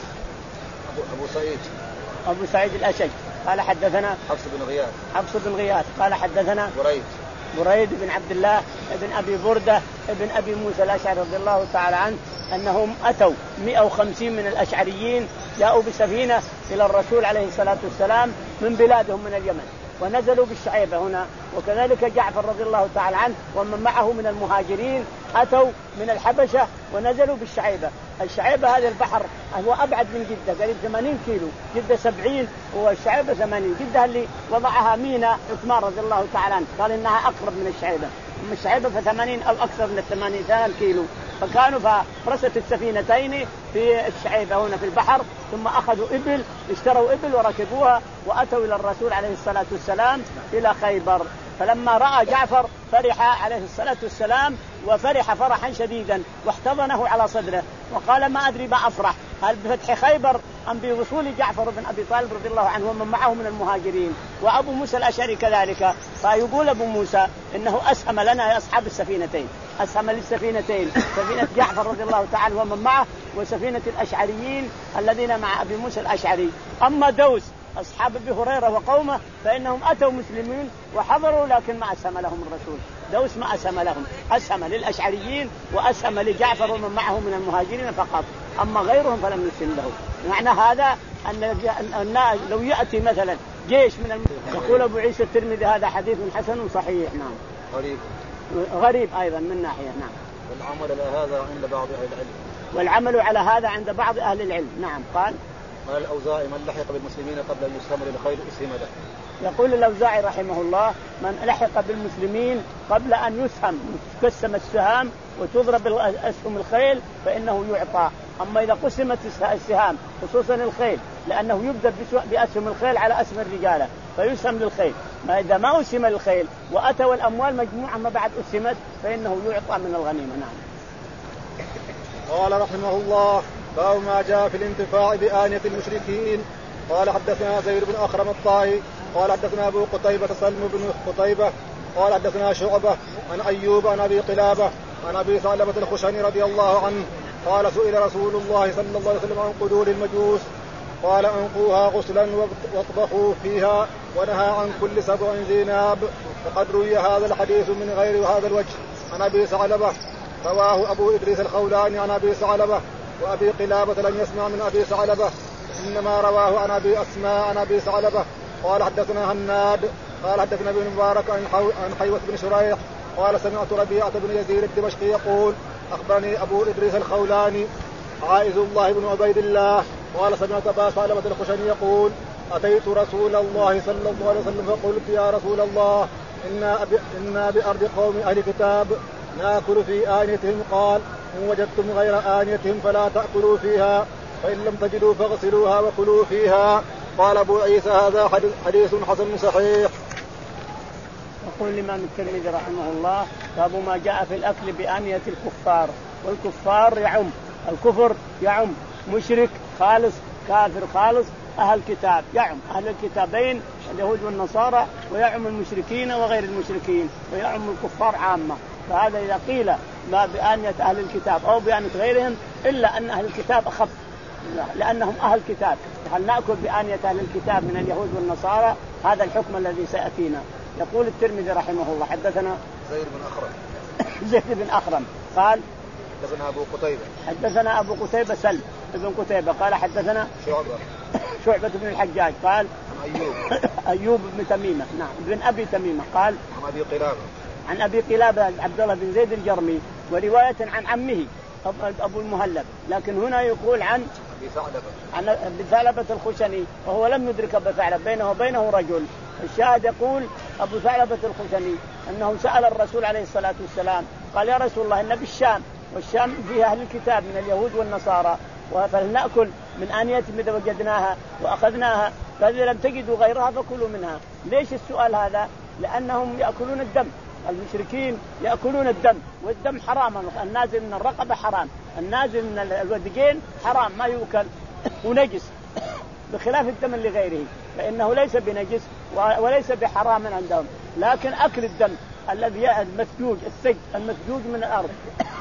أبو سعيد أبو سعيد الأشج قال حدثنا حفص بن غياث حفص بن غياث قال حدثنا بريد بريد بن عبد الله بن أبي بردة بن أبي موسى الأشعري رضي الله تعالى عنه أنهم أتوا مئة وخمسين من الأشعريين جاءوا بسفينة إلى الرسول عليه الصلاة والسلام من بلادهم من اليمن ونزلوا بالشعيبة هنا. وكذلك جعفر رضي الله تعالى عنه ومن معه من المهاجرين أتوا من الحبشة ونزلوا بالشعيبة. الشعيبة هذا البحر هو أبعد من جدة قريب ثمانين كيلو، جدة سبعين والشعيبة ثمانين. جدة اللي وضعها مينا عثمان رضي الله تعالى عنه قال إنها أقرب من الشعيبة، من الشعيبة فثمانين أو أكثر من الثمانين ثمان كيلو. فكانوا فرست السفينتين في الشعيبة هنا في البحر، ثم أخذوا إبل اشتروا إبل وركبوها وأتوا إلى الرسول عليه الصلاة والسلام إلى خيبر. فلما رأى جعفر فرح عليه الصلاة والسلام وفرح فرحا شديدا واحتضنه على صدره وقال ما أدري ما أفرح، هل بفتح خيبر أم بوصول جعفر بن أبي طالب رضي الله عنه ومن معه من المهاجرين. وأبو موسى الأشعري كذلك. فيقول أبو موسى إنه أسهم لنا يا أصحاب السفينتين، أسهم للسفينتين، سفينة جعفر رضي الله تعالى ومن معه وسفينة الأشعريين الذين مع أبي موسى الأشعري. أما دوس أصحاب أبي هريرة وقومه فإنهم أتوا مسلمين وحضروا لكن ما أسهم لهم الرسول. دوس ما أسهم لهم، أسهم للأشعريين وأسهم لجعفر ومن معه من المهاجرين فقط، أما غيرهم فلم يسهم له. معنى هذا أن لو يأتي مثلا جيش من الم... يقول أبو عيسى الترمذي هذا حديث حسن صحيح. نعم غريب غريب أيضا من ناحية. نعم والعمل على هذا عند بعض أهل العلم والعمل على هذا عند بعض أهل العلم. نعم قال قال الأوزاعي من لحق بالمسلمين قبل أن يسهم للخير أسهم له. يقول الأوزاعي رحمه الله من لحق بالمسلمين قبل أن يسهم تقسم السهام وتضرب أسهم الخيل فإنه يعطى. أما إذا قسمت السهام خصوصا الخيل لأنه يبدأ بأسهم الخيل على أسهم الرجالة فيسهم للخيل، ما إذا ما أسهم للخيل وأتوا الأموال مجموعة ما بعد أسهمت فإنه يعطى من الغنيمة. نعم. قال رحمه الله باب ما جاء في الانتفاع بآنية المشركين. قال حدثنا زيد بن أخرم الطائي قال حدثنا أبو قتيبة سلم بن قتيبة قال حدثنا شعبة عن أيوب عن أبي قلابة عن أبي ثعلبة الخشني رضي الله عنه قال سئل رسول الله صلى الله عليه وسلم عن قدور المجوس قال أنقوها غسلا واطبخوا فيها ونهى عن كل سبع ذي ناب. فقد روي هذا الحديث من غير هذا الوجه عن أبي ثعلبة، رواه أبو إدريس الخولاني عن أبي ثعلبة، وأبي قلابة لم يسمع من أبي ثعلبة إنما رواه عن أبي أسماء عن أبي ثعلبة. قال حدثنا هناد قال حدثنا ابن مبارك عن حيوة بن شريح قال سمعت ربيعة بن يزيد الدمشقي يقول أخبرني أبو إدريس الخولاني عائز الله بن عبيد الله قال سمعت أبا ثعلبة الخشني يقول أتيت رسول الله صلى الله عليه وسلم فقلت يا رسول الله إنا, إنا بأرض قوم أهل كتاب نأكل في آنيتهم. قال إن وجدتم غير آنيتهم فلا تأكلوا فيها فإن لم تجدوا فاغسلوها وكلوا فيها. قال أبو عيسى هذا حديث حسن صحيح. يقول الإمام الترمذي رحمه الله باب ما جاء في الأكل بآنية الكفار. والكفار يعم الكفر يعم مشرك خالص كافر خالص أهل كتاب، يعم أهل الكتابين اليهود والنصارى ويعم المشركين وغير المشركين ويعم الكفار عامة. فهذا إذا قيل ما بآنية أهل الكتاب أو بآنية غيرهم إلا أن أهل الكتاب أخف لأنهم أهل كتاب. هل نأكل بآنية أهل الكتاب من اليهود والنصارى؟ هذا الحكم الذي سيأتينا. يقول الترمذي رحمه الله حدثنا زيد بن أخرم زيد بن أخرم قال حدثنا أبو قتيبة حدثنا أبو قتيبة سلم ابن قتيبة قال حدثنا شعبة شعبة بن الحجاج قال عن أيوب أيوب بن تميمة نعم بن أبي تميمة قال عن أبي قلابة عن أبي قلابة عبد الله بن زيد الجرمي ورواية عن عمه أبو المهلب، لكن هنا يقول عن أبي ثعلبة عن أبي ثعلبة الخشني وهو لم يدرك أبي ثعلبة بينه وبينه رجل. الشاهد يقول أبو ثعلبة الخشني أنه سأل الرسول عليه الصلاة والسلام قال يا رسول الله إن بالشام والشام فيها أهل الكتاب من اليهود والنصارى فلنأكل من آنيتهم إذا وجدناها وأخذناها فإذا لم تجدوا غيرها فكلوا منها. ليش السؤال هذا؟ لأنهم يأكلون الدم، المشركين يأكلون الدم والدم حرام، النازل من الرقبة حرام، النازل من الودجين حرام ما يؤكل ونجس بخلاف الدم اللي غيره فإنه ليس بنجس وليس بحرام عندهم. لكن أكل الدم الذي المسجوج السج المسجوج من الأرض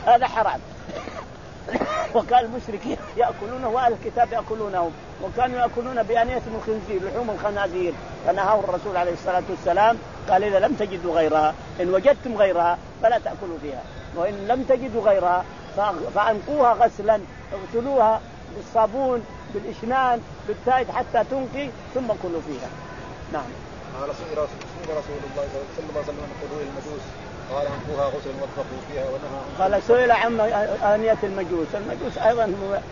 هذا حرام. وكان المشركين يأكلونه وأهل الكتاب يأكلونهم، وكانوا يأكلون بآنية من الخنزير لحوم الخنازير، فنهاه الرسول عليه الصلاة والسلام قال إذا لم تجدوا غيرها، إن وجدتم غيرها فلا تأكلوا فيها، وإن لم تجدوا غيرها فأنقوها غسلا، اغسلوها بالصابون بالإشنان بالتايد حتى تنقي ثم كلوا فيها. نعم. قال سئل رسول الله صلى الله عليه وسلم عن قدور المجوس قال انقوها غسلا واطبخوا فيها ونهى. قال سئل عن آنية المجوس، المجوس أيضا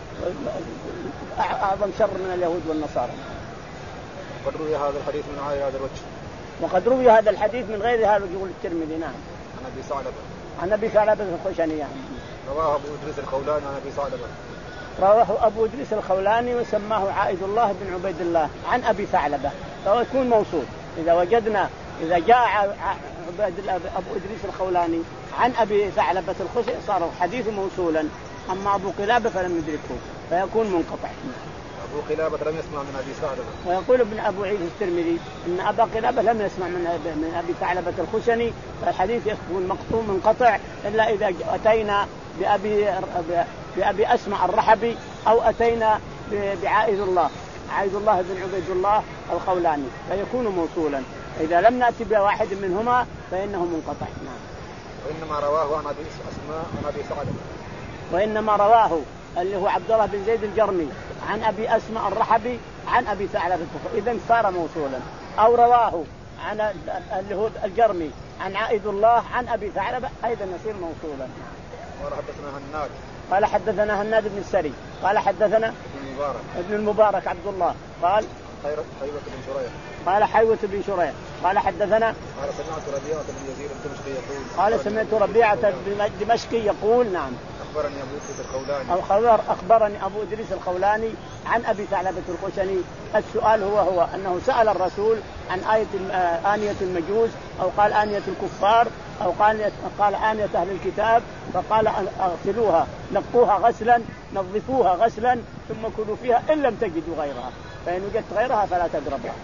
أعظم شر من اليهود والنصارى. وقد روي هذا الحديث من غير هذا الوجه. وقد روي هذا الحديث من غير هذا يقول الترمذي. نعم. عن أبي ثعلبة. عن أبي ثعلبة الخشني. يعني. رواه أبو إدريس الخولاني عن أبي ثعلبة. رواه أبو إدريس الخولاني وسماه عائد الله بن عبيد الله عن أبي ثعلبة، فهو يكون موصول. إذا وجدنا إذا جاء عبيد الله أبو إدريس الخولاني عن أبي ثعلبة الخشني صار حديث موصولا، أما أبو قلابة فلم يدركه فيكون منقطع. أبو قلابة لم يسمع من أبي ثعلبة. ويقول ابن أبو عيسى الترمذي إن أبا قلابة لم يسمع من من أبي ثعلبة الخشني، فالحديث يكون مقطوع منقطع إلا إذا أتينا بأبي بأبي أسمع الرحبي أو أتينا بعائد الله عائد الله بن عبيد الله الخولاني فيكون موصولا. إذا لم نأتي بواحد منهما فإنه منقطع. نعم. وإنما رواه عن أبي أسماء عن أبي ثعلبة. وإنما رواه اللي هو عبد الله بن زيد الجرمي عن أبي أسماء الرحبي عن أبي ثعلبة، إذن صار موصولا. أو رواه عن اللي هو الجرمي عن عائد الله عن أبي ثعلبة أيضا يصير موصولا. قال حدثنا هناد. قال حدثنا هناد بن السري قال حدثنا ابن المبارك ابن المبارك عبد الله قال حيوة بن شريح قال حيوة بن شريح قال حدثنا قال سمعت ربيعة بن يزيد الدمشقي يقول قال سمعت ربيعة الدمشقي يقول نعم أخبرني أبو إدريس الخولاني أو خبر أخبرني أبو إدريس الخولاني عن أبي ثعلبة الخشني. السؤال هو هو أنه سأل الرسول عن آية آنية المجوس أو قال آنية الكفار أو قال قال آنية أهل الكتاب، فقال اغسلوها نقوها غسلا نظفوها غسلا ثم كلوا فيها إن لم تجدوا غيرها، فإن وجدت غيرها فلا تقربها.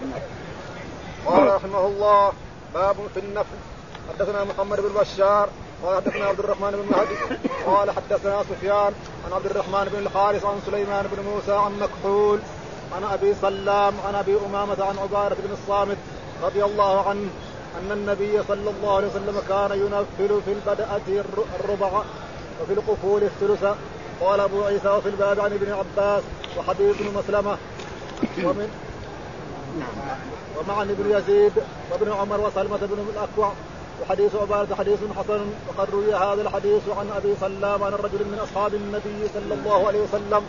قال رحمه الله باب في النفل. حدثنا محمد بن بشار قال حدثنا عبد الرحمن بن مهدي قال حدثنا سفيان عن عبد الرحمن بن الحارث عن سليمان بن موسى عن مكحول عن أبي سلام عن أبي أمامة عن عبادة بن الصامت رضي الله عنه أن النبي صلى الله عليه وسلم كان ينفل في البدءة الربع وفي القفول الثلث. قال أبو عيسى وفي الباب عن ابن عباس وحديث بن مسلمة ومن ومعن ابن يزيد وابن عمر وسلمة بن الأكوع وحديث عبادة حديث حسن. وقد روي هذا الحديث عن أبي سلام عن الرجل من أصحاب النبي صلى الله عليه وسلم.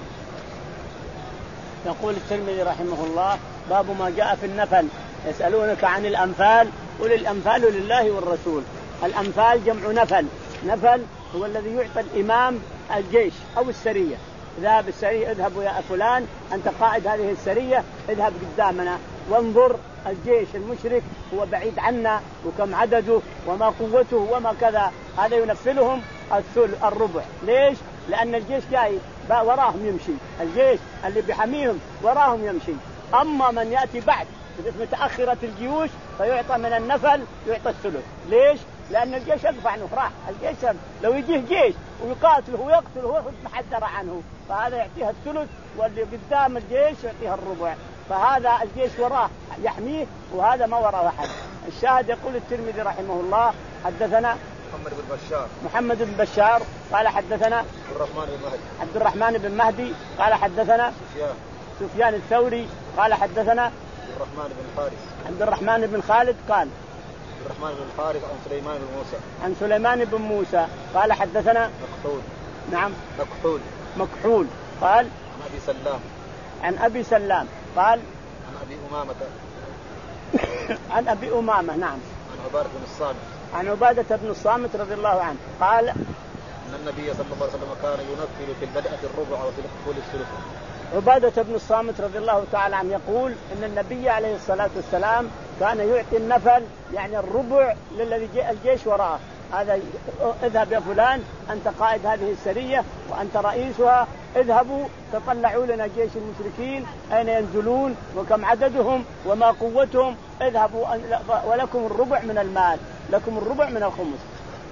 يقول الترمذي رحمه الله باب ما جاء في النفل. يسألونك عن الأنفال قل الأنفال لله والرسول. الأنفال جمع نفل. نفل هو الذي يعطى الإمام الجيش أو السرية. ذهب السرية اذهبوا يا فلان أنت قائد هذه السرية اذهب قدامنا وانظر الجيش المشرك هو بعيد عنا وكم عدده وما قوته وما كذا. هذا ينفلهم الثل الربع. ليش؟ لأن الجيش جاي وراهم يمشي، الجيش اللي بحميهم وراهم يمشي. أما من يأتي بعد متأخرة الجيوش فيعطى من النفل يعطى الثلث. ليش؟ لأن الجيش يقف عنه راح. الجيش لو يجيه جيش ويقاتله ويقتله هو محدر عنه فهذا يعطيها الثلث، واللي قدام الجيش يعطيها الربع. فهذا الجيش وراه يحميه وهذا ما وراه أحد. الشاهد يقول الترمذي رحمه الله حدثنا محمد بن بشار محمد بن بشار قال حدثنا عبد الرحمن بن مهدي عبد الرحمن بن مهدي قال حدثنا سفيان سفيان الثوري قال حدثنا عبد الرحمن بن الحارث عبد الرحمن بن خالد قال عبد الرحمن بن الحارث عن سليمان بن موسى عن سليمان بن موسى قال حدثنا مكحول نعم مكحول مكحول قال عن أبي سلام عن أبي سلام قال عن أبي أمامة عن أبي أمامة نعم عن عبادة بن الصامت عن عبادة بن الصامت رضي الله عنه قال أن النبي صلى الله عليه وسلم كان ينفل في البدءة الربع وفي القفول الثلث. عبادة بن الصامت رضي الله تعالى عنه يقول إن النبي عليه الصلاة والسلام كان يعطي النفل يعني الربع للذي الجيش وراءه. هذا اذهب يا فلان أنت قائد هذه السرية وأنت رئيسها اذهبوا تطلعوا لنا جيش المشركين أين ينزلون وكم عددهم وما قوتهم اذهبوا ولكم الربع من المال لكم الربع من الخمس.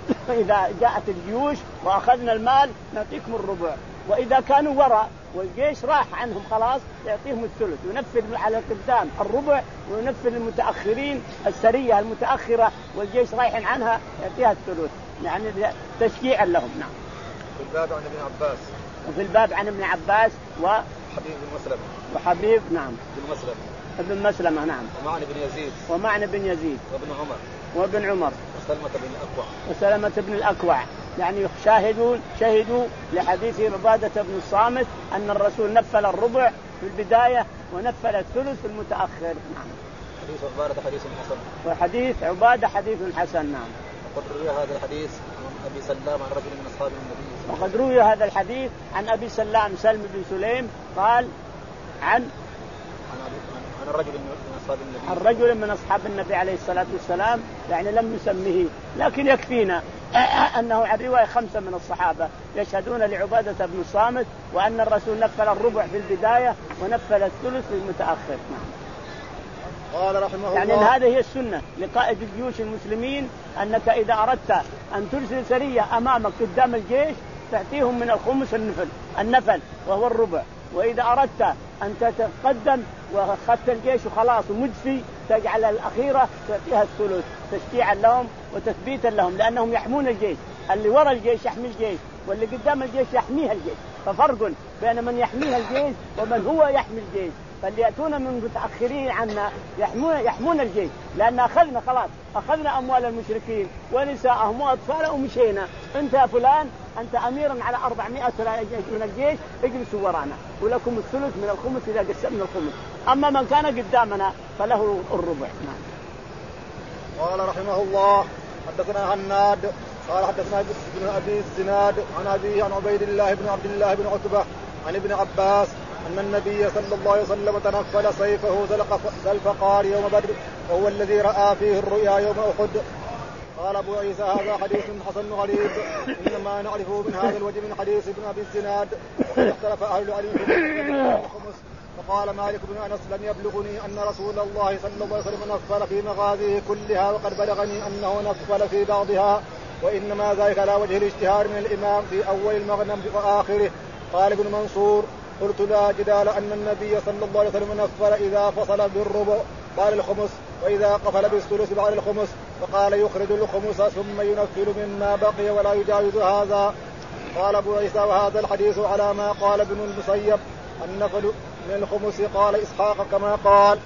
إذا جاءت الجيوش وأخذنا المال نعطيكم الربع، وإذا كانوا وراء والجيش راح عنهم خلاص يعطيهم الثلث، ينفذ على القدام الربع وينفذ المتأخرين السرية المتأخرة والجيش رايح عنها يعطيها الثلث، يعني تشجيعا لهم. نعم. في الباب عن ابن عباس. وفي الباب عن ابن عباس و حبيب بن مسلمة. وحبيب نعم بن مسلمة. ابن مسلمة نعم. ومعنى بن يزيد. ومعنى بن يزيد. وابن عمر. وابن عمر. وسلمة بن الأكوع. وسلمة بن الأكوع، يعني شاهدون شهدوا لحديث عبادة بن الصامت أن الرسول نفل الربع في البداية ونفل الثلث في المتأخر. نعم. حديث عبادة حديث حسن. وحديث عبادة حديث حسن. نعم. وقد روي هذا الحديث عن أبي سلام عن رجل من أصحاب النبي. وقد روي هذا الحديث عن أبي سلام سلم بن سليم قال عن عن رجل من أصحاب النبي. عن رجل من أصحاب النبي عليه الصلاة والسلام، يعني لم يسمه، لكن يكفينا أنه عن رواية خمسة من الصحابة يشهدون لعبادة بن الصامت وأن الرسول نفل الربع في البداية ونفل الثلث في المتأخر. نعم. قال رحمه يعني الله. هذه هي السنة لقائد الجيوش المسلمين، أنك إذا أردت أن ترسل سرية أمامك قدام الجيش تعطيهم من الخمس النفل النفل وهو الربع، وإذا أردت أن تتقدم وأخذت الجيش وخلاص ومجفي تجعل الأخيرة تعطيها الثلث تشجيعا لهم وتثبيتا لهم، لأنهم يحمون الجيش، اللي وراء الجيش يحمي الجيش واللي قدام الجيش يحميها الجيش، ففرق بين من يحميها الجيش ومن هو يحمي الجيش. فاللي يأتون من متأخرين عنا يحمون يحمون الجيش، لأن أخذنا خلاص أخذنا أموال المشركين ونساءهم وأطفالهم ومشينا، أنت يا فلان أنت أميرا على أربعمائة من الجيش اجلسوا ورانا ولكم الثلث من الخمس إذا قسمنا الخمس، أما من كان قدامنا فله الربع. نعم. قال رحمه الله حدثنا هناد قال حدثنا ابن أبي الزناد عن أبيه عن عبيد الله بن عبد الله بن عتبة عن ابن عباس أن النبي صلى الله عليه وسلم تنفل سيفه ذا الفقار يوم بدر وهو الذي رأى فيه الرؤيا يوم أحد. قال أبو عيسى هذا حديث حسن غريب، إنما نعرفه من هذا الوجه من حديث ابن أبي الزناد، وقد اختلف أهل العلم في الخمس. فقال مالك بن أنس لم يبلغني أن رسول الله صلى الله عليه وسلم نفل في مغازيه كلها، وقد بلغني أنه نفل في بعضها، وإنما ذلك على وجه الاشتهار من الإمام في أول المغنم وآخره. قال ابن منصور قلت لا جدال أن النبي صلى الله عليه وسلم نفل إذا فصل بالربع بعد الخمس، وإذا قفل بالثلث بعد الخمس، فقال يخرج الخمس ثم ينفل مما بقي ولا يجاوز هذا. قال أبو عيسى وهذا الحديث على ما قال ابن المسيب النفل من الخمس. قال إسحاق كما قال.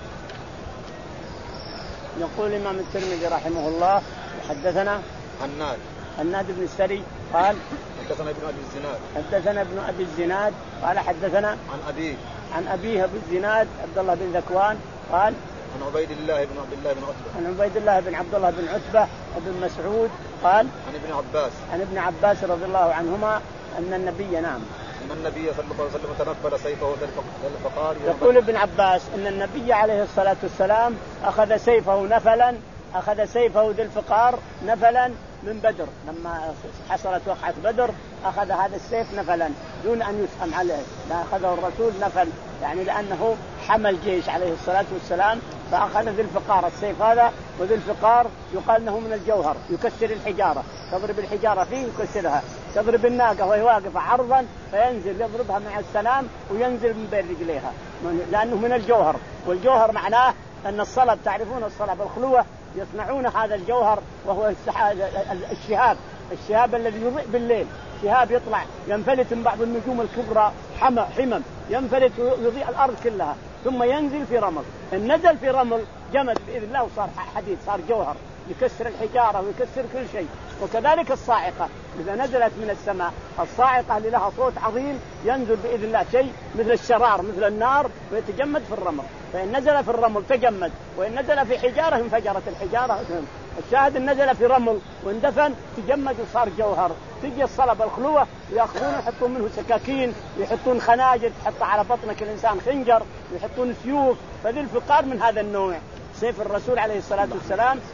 يقول الإمام الترمذي رحمه الله حدثنا هناد هناد بن السري قال حدثنا ابن أبي الزناد حدثنا ابن أبي الزناد قال حدثنا عن أبيه عن أبيه أبو الزناد عبد الله بن ذكوان قال عن عبيد الله بن عبد الله بن عتبة عن عبيد الله بن عبد الله بن عتبة بن مسعود قال عن ابن عباس عن ابن عباس رضي الله عنهما أن النبي نعم أن النبي صلى الله عليه وسلم تنفل سيفه ذا الفقار. يقول ابن عباس أن النبي عليه الصلاة والسلام أخذ سيفه نفلا أخذ سيفه ذي الفقار نفلا من بدر، لما حصلت وقعة بدر أخذ هذا السيف نفلا دون أن يسهم عليه، لا أخذه الرسول نفل، يعني لأنه حمل جيش عليه الصلاة والسلام، فأخذ ذي الفقار السيف هذا. وذي الفقار يقال أنه من الجوهر يكسر الحجارة، تضرب الحجارة فيه يكسرها، تضرب الناقة وهي واقفة عرضا فينزل يضربها مع السلام وينزل من بين رجليها، لأنه من الجوهر. والجوهر معناه أن الصلب، تعرفون الصلب الخلوة، يصنعون هذا الجوهر وهو الشهاب الشهاب الذي يضيء بالليل، شهاب يطلع ينفلت من بعض النجوم الكبرى حمم ينفلت ويضيء الأرض كلها، ثم ينزل في رمل. إن نزل في رمل جمد بإذن الله وصار حديد، صار جوهر يكسر الحجارة ويكسر كل شيء. وكذلك الصاعقة إذا نزلت من السماء، الصاعقة اللي لها صوت عظيم ينزل بإذن الله شيء مثل الشرار مثل النار ويتجمد في الرمل، فإن نزل في الرمل تجمد، وإن نزل في حجارة انفجرت الحجارة. الشاهد إن نزل في رمل واندفن تجمد وصار جوهر. تجي الصلب الخلوة يأخذون يحطون منه سكاكين، يحطون خناجر تحط على بطنك الإنسان خنجر، يحطون سيوف. فذي الفقار من هذا النوع. سيف الرسول عليه الصلاة والسلام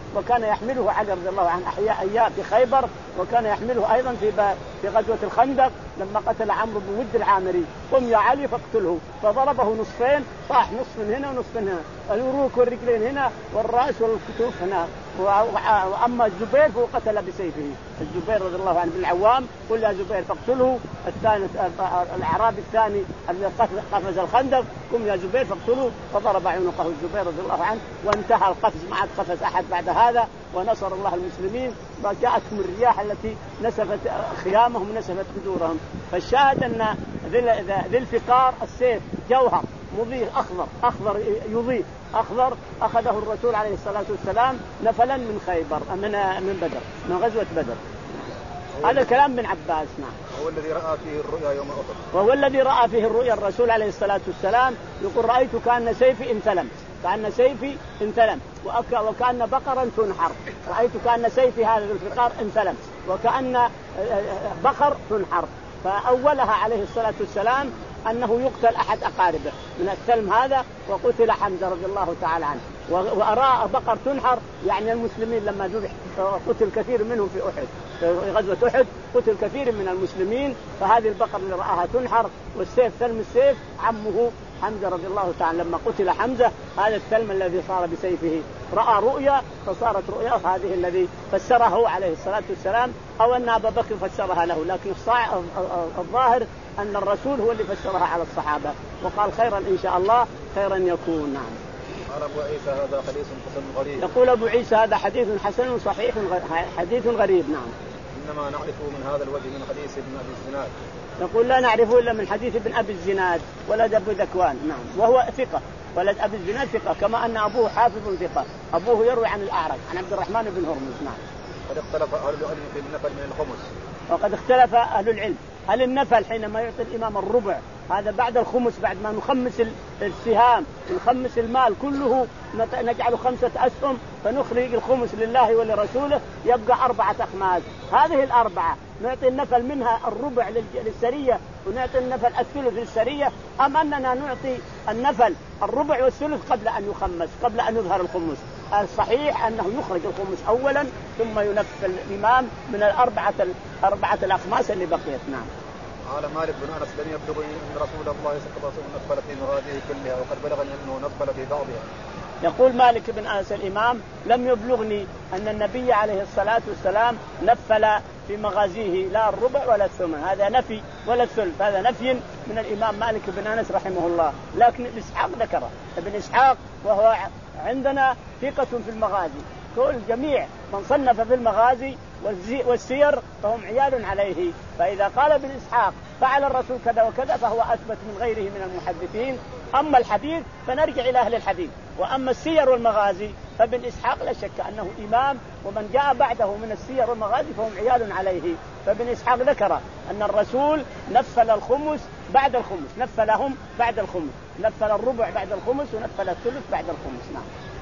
وكان يحمله علي رضي الله عنه أحياء أيام في خيبر، وكان يحمله أيضا في في غزوة الخندق لما قتل عمرو بن ود العامري. قم يا علي فاقتله، فضربه نصفين، طاح نصف من هنا ونصف من هنا، الوروك والرجلين هنا والرأس والكتوف هنا. وأما الزبير فهو قتل بسيفه، الزبير رضي الله عنه بن العوام قل يا زبير فاقتله. الثاني الأعرابي الثاني الذي قفز الخندق قم يا زبير فاقتله، فضرب عنقه الزبير رضي الله عنه وانتهى القفز، ما عاد قفز أحد بعد هذا، ونصر الله المسلمين. وجاءتهم الرياح التي نسفت خيامهم ونسفت قدورهم. فالشاهد أن ذي الفقار السيف جوهر مضيء أخضر أخضر يضيء أخضر أخذه الرسول عليه الصلاة والسلام نفلا من خيبر من من بدر من غزوة بدر. هذا كلام بن عباس. نعم. هو الذي رأى فيه الرؤيا يوم أحد. وهو الذي رأى فيه الرؤيا الرسول عليه الصلاة والسلام يقول رأيت كأن سيفي انثلم، كأن سيفي انثلم وكأن بقرا تنحر. رأيت كأن سيفي هذا الفقار انثلم وكأن بقر تنحر. فأولها عليه الصلاة والسلام أنه يقتل أحد أقاربه من الثلم هذا، وقتل حمزة رضي الله تعالى عنه. وأرى بقر تنحر يعني المسلمين لما ذبح قتل كثير منهم في أحد، في غزوة أحد قتل كثير من المسلمين. فهذه البقر اللي رآها تنحر، والسيف ثلم السيف عمه حمزة رضي الله تعالى لما قتل حمزة هذا الثلم الذي صار بسيفه رأى رؤيا فصارت رؤيا هذه الذي فسره عليه الصلاة والسلام، أو أن أبا بكر فسرها له، لكن الظاهر أن الرسول هو اللي فسرها على الصحابة وقال خيرا إن شاء الله خيرا يكون. نعم. قال أبو عيسى هذا حديث حسن غريب. يقول أبو عيسى هذا حديث حسن صحيح حديث غريب. نعم. إنما نعرفه من هذا الوجه من حديث ابن أبي الزناد. يقول لا نعرفه إلا من حديث ابن أبي الزناد ولد أبو ذكوان. نعم. وهو ثقة، ولد أبي الزناد ثقة، كما أن أبوه حافظ ثقة، أبوه يروي عن الأعرج عن عبد الرحمن بن هرمز. نعم. قد اختلف أهل العلم في النفل من الخمس. وقد اختلف أهل العلم هل النفل حينما يعطي الإمام الربع هذا بعد الخمس، بعد ما نخمس السهام نخمس المال كله نجعل خمسة أسهم فنخرج الخمس لله ولرسوله يبقى أربعة أخماس. هذه الأربعة نعطي النفل منها الربع للسرية ونعطي النفل الثلث للسرية، أم أننا نعطي النفل الربع والثلث قبل أن يخمس قبل أن يظهر الخمس؟ الصحيح أنه يخرج الخمس أولا ثم ينفل الإمام من الأربعة الأربعة الأخماس اللي بقيت. نعم. قال مالك بن أنس لم يبلغني أن رسول الله صلى الله عليه وسلم نفل في مغازيه كلها وقد بلغني أنه نفل في بعضها. يقول مالك بن أنس الإمام لم يبلغني أن النبي عليه الصلاة والسلام نفل في مغازيه لا الربع ولا الثمن، هذا نفي ولا الثلث، هذا نفي من الإمام مالك بن أنس رحمه الله. لكن إسحاق ذكره، ابن إسحاق وهو عندنا ثقة في المغازي، كل جميع من صنف في المغازي والسير فهم عيال عليه. فإذا قال ابن إسحاق فعل الرسول كذا وكذا فهو أثبت من غيره من المحدثين. أما الحديث فنرجع إلى أهل الحديث، وأما السير والمغازي فابن إسحاق لا شك أنه إمام، ومن جاء بعده من السير والمغازي فهم عيال عليه. فابن إسحاق ذكر أن الرسول نفل الخمس بعد الخمس، نفلهم بعد الخمس، نفل الربع بعد الخمس ونفل الثلث بعد الخمس. نعم.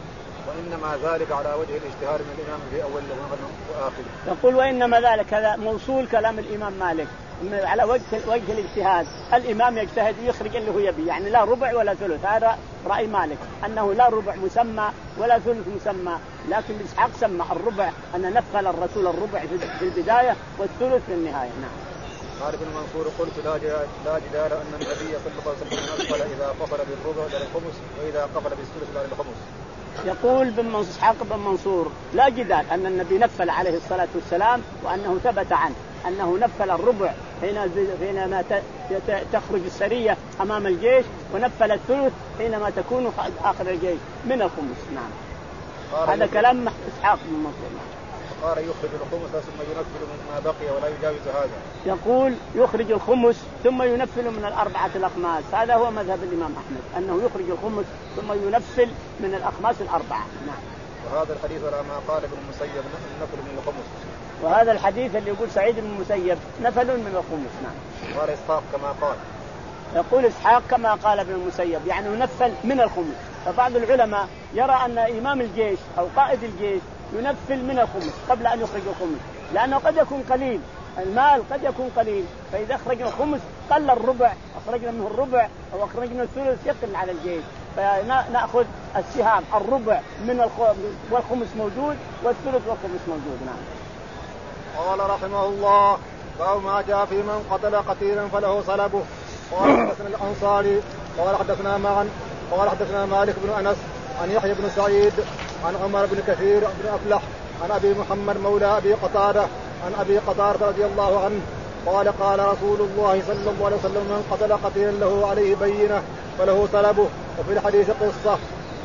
وإنما ذلك على وجه الاجتهاد من الإمام في أول وآخره. يقول وإنما ذلك هذا موصول كلام الإمام مالك على وجه وجه الاجتهاد، الإمام يجتهد ويخرج اللي هو يبي، يعني لا ربع ولا ثلث، هذا رأي مالك أنه لا ربع مسمى ولا ثلث مسمى، لكن إسحاق سمى الربع أن نفل الرسول الربع في البداية والثلث في النهاية. نعم. قال ابن منصور قلت لا جدال أن النبي صلى الله عليه وسلم نفل إذا قفل بالربع للخمس وإذا قفل بالثلث للخمس. يقول بن إسحاق بن منصور لا جدال أن النبي نفل عليه الصلاة والسلام، وأنه ثبت عنه أنه نفل الربع حينما تخرج السرية أمام الجيش، ونفل الثلث حينما تكون آخر الجيش من الخمس. نعم. هذا كلام إسحاق بن منصور. قال يخرج الخمس ثم ينفل مما بقي ولا يجاوز هذا. يقول يخرج الخمس ثم ينفل من الأربعة الأخماس، هذا هو مذهب الإمام أحمد أنه يخرج الخمس ثم ينفل من الأخماس الأربعة. نعم. وهذا الحديث على ما قال ابن المسيب نفل من الخمس. وهذا الحديث اللي يقول سعيد بن المسيب نفل من الخمس. نعم. قال إسحاق كما قال. يقول إسحاق كما قال ابن المسيب يعني نفل من الخمس. فبعض العلماء يرى أن إمام الجيش أو قائد الجيش ينفل من الخمس قبل أن يخرج الخمس، لأنه قد يكون قليل المال، قد يكون قليل، فإذا أخرجنا الخمس قل الربع، أخرجنا منه الربع أو أخرجنا الثلث يقل على الجيش. فنأخذ السهام الربع من الخمس والخمس موجود والثلث والخمس موجود. نعم. قال رحمه الله باب ما جاء في من قتل قتيلا فله صلبه. قال حدثنا الأنصاري قال حدثنا معا قال حدثنا مالك بن أنس عن يحيى بن سعيد عن عمر بن كثير بن أفلح عن أبي محمد مولى أبي قتادة عن أبي قتادة رضي الله عنه قال قال رسول الله صلى الله عليه وسلم من قتل قتيلا له عليه بينة فله صلبه. وفي الحديث قصة.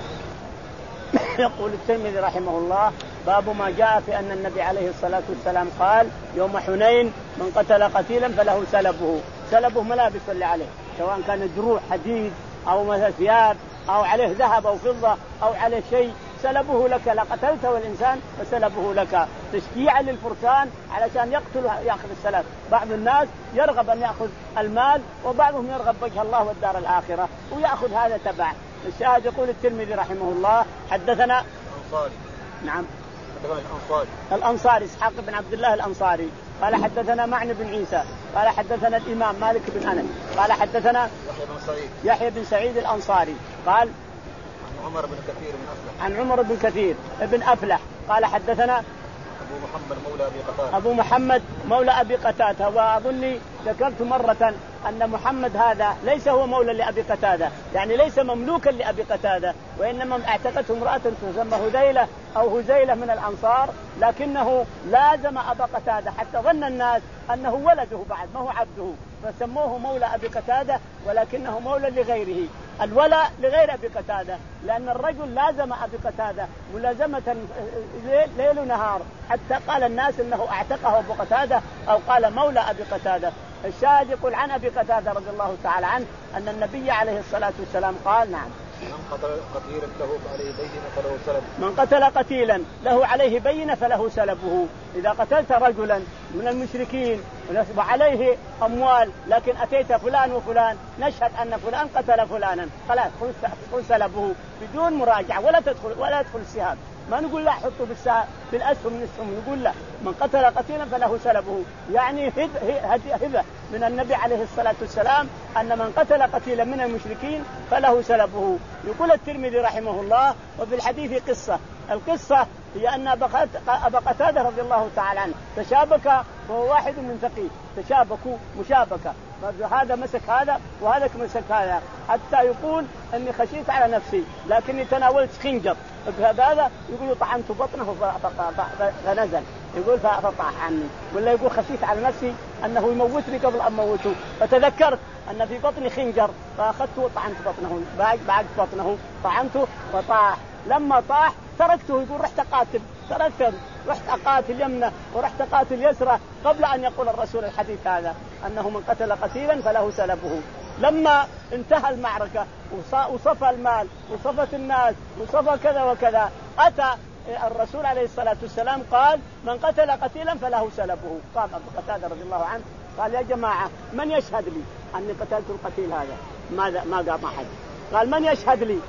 يقول الترمذي رحمه الله باب ما جاء في أن النبي عليه الصلاة والسلام قال يوم حنين من قتل قتيلا فله سلبه. سلبه ملابس اللي عليه سواء كان جروح حديد أو مثل ثياب أو عليه ذهب أو فضة أو عليه شيء سلبه لك. لقتلته الإنسان فسلبه لك تشجيعا للفرسان علشان يقتل يأخذ السلب. بعض الناس يرغب أن يأخذ المال وبعضهم يرغب وجه الله والدار الآخرة ويأخذ هذا تبع. الشاهد يقول الترمذي رحمه الله حدثنا الأنصاري. نعم الأنصاري الأنصاري إسحاق بن عبد الله الأنصاري قال حدثنا معن بن عيسى قال حدثنا الإمام مالك بن أنس قال حدثنا يحيى بن سعيد يحيى بن سعيد الأنصاري قال عن عمر بن كثير بن أفلح عن عمر بن كثير بن أفلح قال حدثنا أبو محمد مولى أبي قتادة أبو محمد مولى أبي قتادة. وأظني ذكرت مرة أن محمد هذا ليس هو مولى لأبي قتادة يعني ليس مملوكا لأبي قتادة وإنما اعتقته امرأة تسمى هذيلة أو هزيلة من الأنصار لكنه لازم أبا قتادة حتى ظن الناس أنه ولده بعد ما هو عبده فسموه مولى أبي قتادة ولكنه مولى لغيره. الولاء لغير أبي قتادة لأن الرجل لازم أبي قتادة ملازمة ليل ونهار حتى قال الناس أنه اعتقه أبو قتادة أو قال مولى أبي قتادة. الشاهد يقول عن أبي قتادة رضي الله تعالى عنه أن النبي عليه الصلاة والسلام قال نعم من قتل قتيلا له عليه بينة فله سلب. من قتل قتيلا له عليه بينة فله سلبه. إذا قتلت رجلا من المشركين وعليه أموال لكن أتيت فلان وفلان نشهد أن فلان قتل فلانا خلاص خذ سلبه بدون مراجعة ولا تدخل ولا يدخل السهام. ما نقول لا حطوا بالأسهم من السهم نقول لا من قتل قتيلا فله سلبه يعني هبة من النبي عليه الصلاة والسلام أن من قتل قتيلا من المشركين فله سلبه. يقول الترمذي رحمه الله وفي الحديث قصة. القصة هي أن أبا قتادة رضي الله تعالى عنه تشابك وهو واحد من ثقيف تشابكوا مشابكة هذا مسك هذا وهذا مسك هذا حتى يقول أني خشيت على نفسي لكني تناولت خنجر هذا يقول طعنت بطنه فنزل يقول فطاح عني ولا يقول خشيت على نفسي أنه يموتني قبل أن موته فتذكرت أن في بطني خنجر فأخذته وطعنت بطنه بعد بطنه طعنته وطاح. لما طاح تركته يقول رحت أقاتل تركته رحت أقاتل يمنه ورحت أقاتل يسره قبل أن يقول الرسول الحديث هذا أنه من قتل قتيلا فله سلبه. لما انتهى المعركة وصفى المال وصفت الناس وصفى كذا وكذا أتى الرسول عليه الصلاة والسلام قال من قتل قتيلا فله سلبه. قام أبو قتادة رضي الله عنه قال يا جماعة من يشهد لي أني قتلت القتيل هذا؟ ماذا ما قام أحد. قال من يشهد لي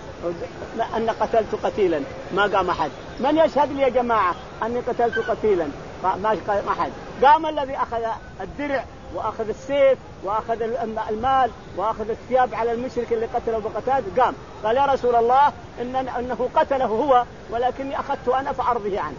أن قتلت قتيلا؟ ما قام أحد. من يشهد لي يا جماعة أني قتلت قتيلا؟ ما قام أحد. قام الذي أخذ الدرع وأخذ السيف وأخذ المال وأخذ الثياب على المشرك اللي قتله بقتادة قام قال يا رسول الله إن أنه قتله هو ولكني أخذته أنا فأرضه عنه.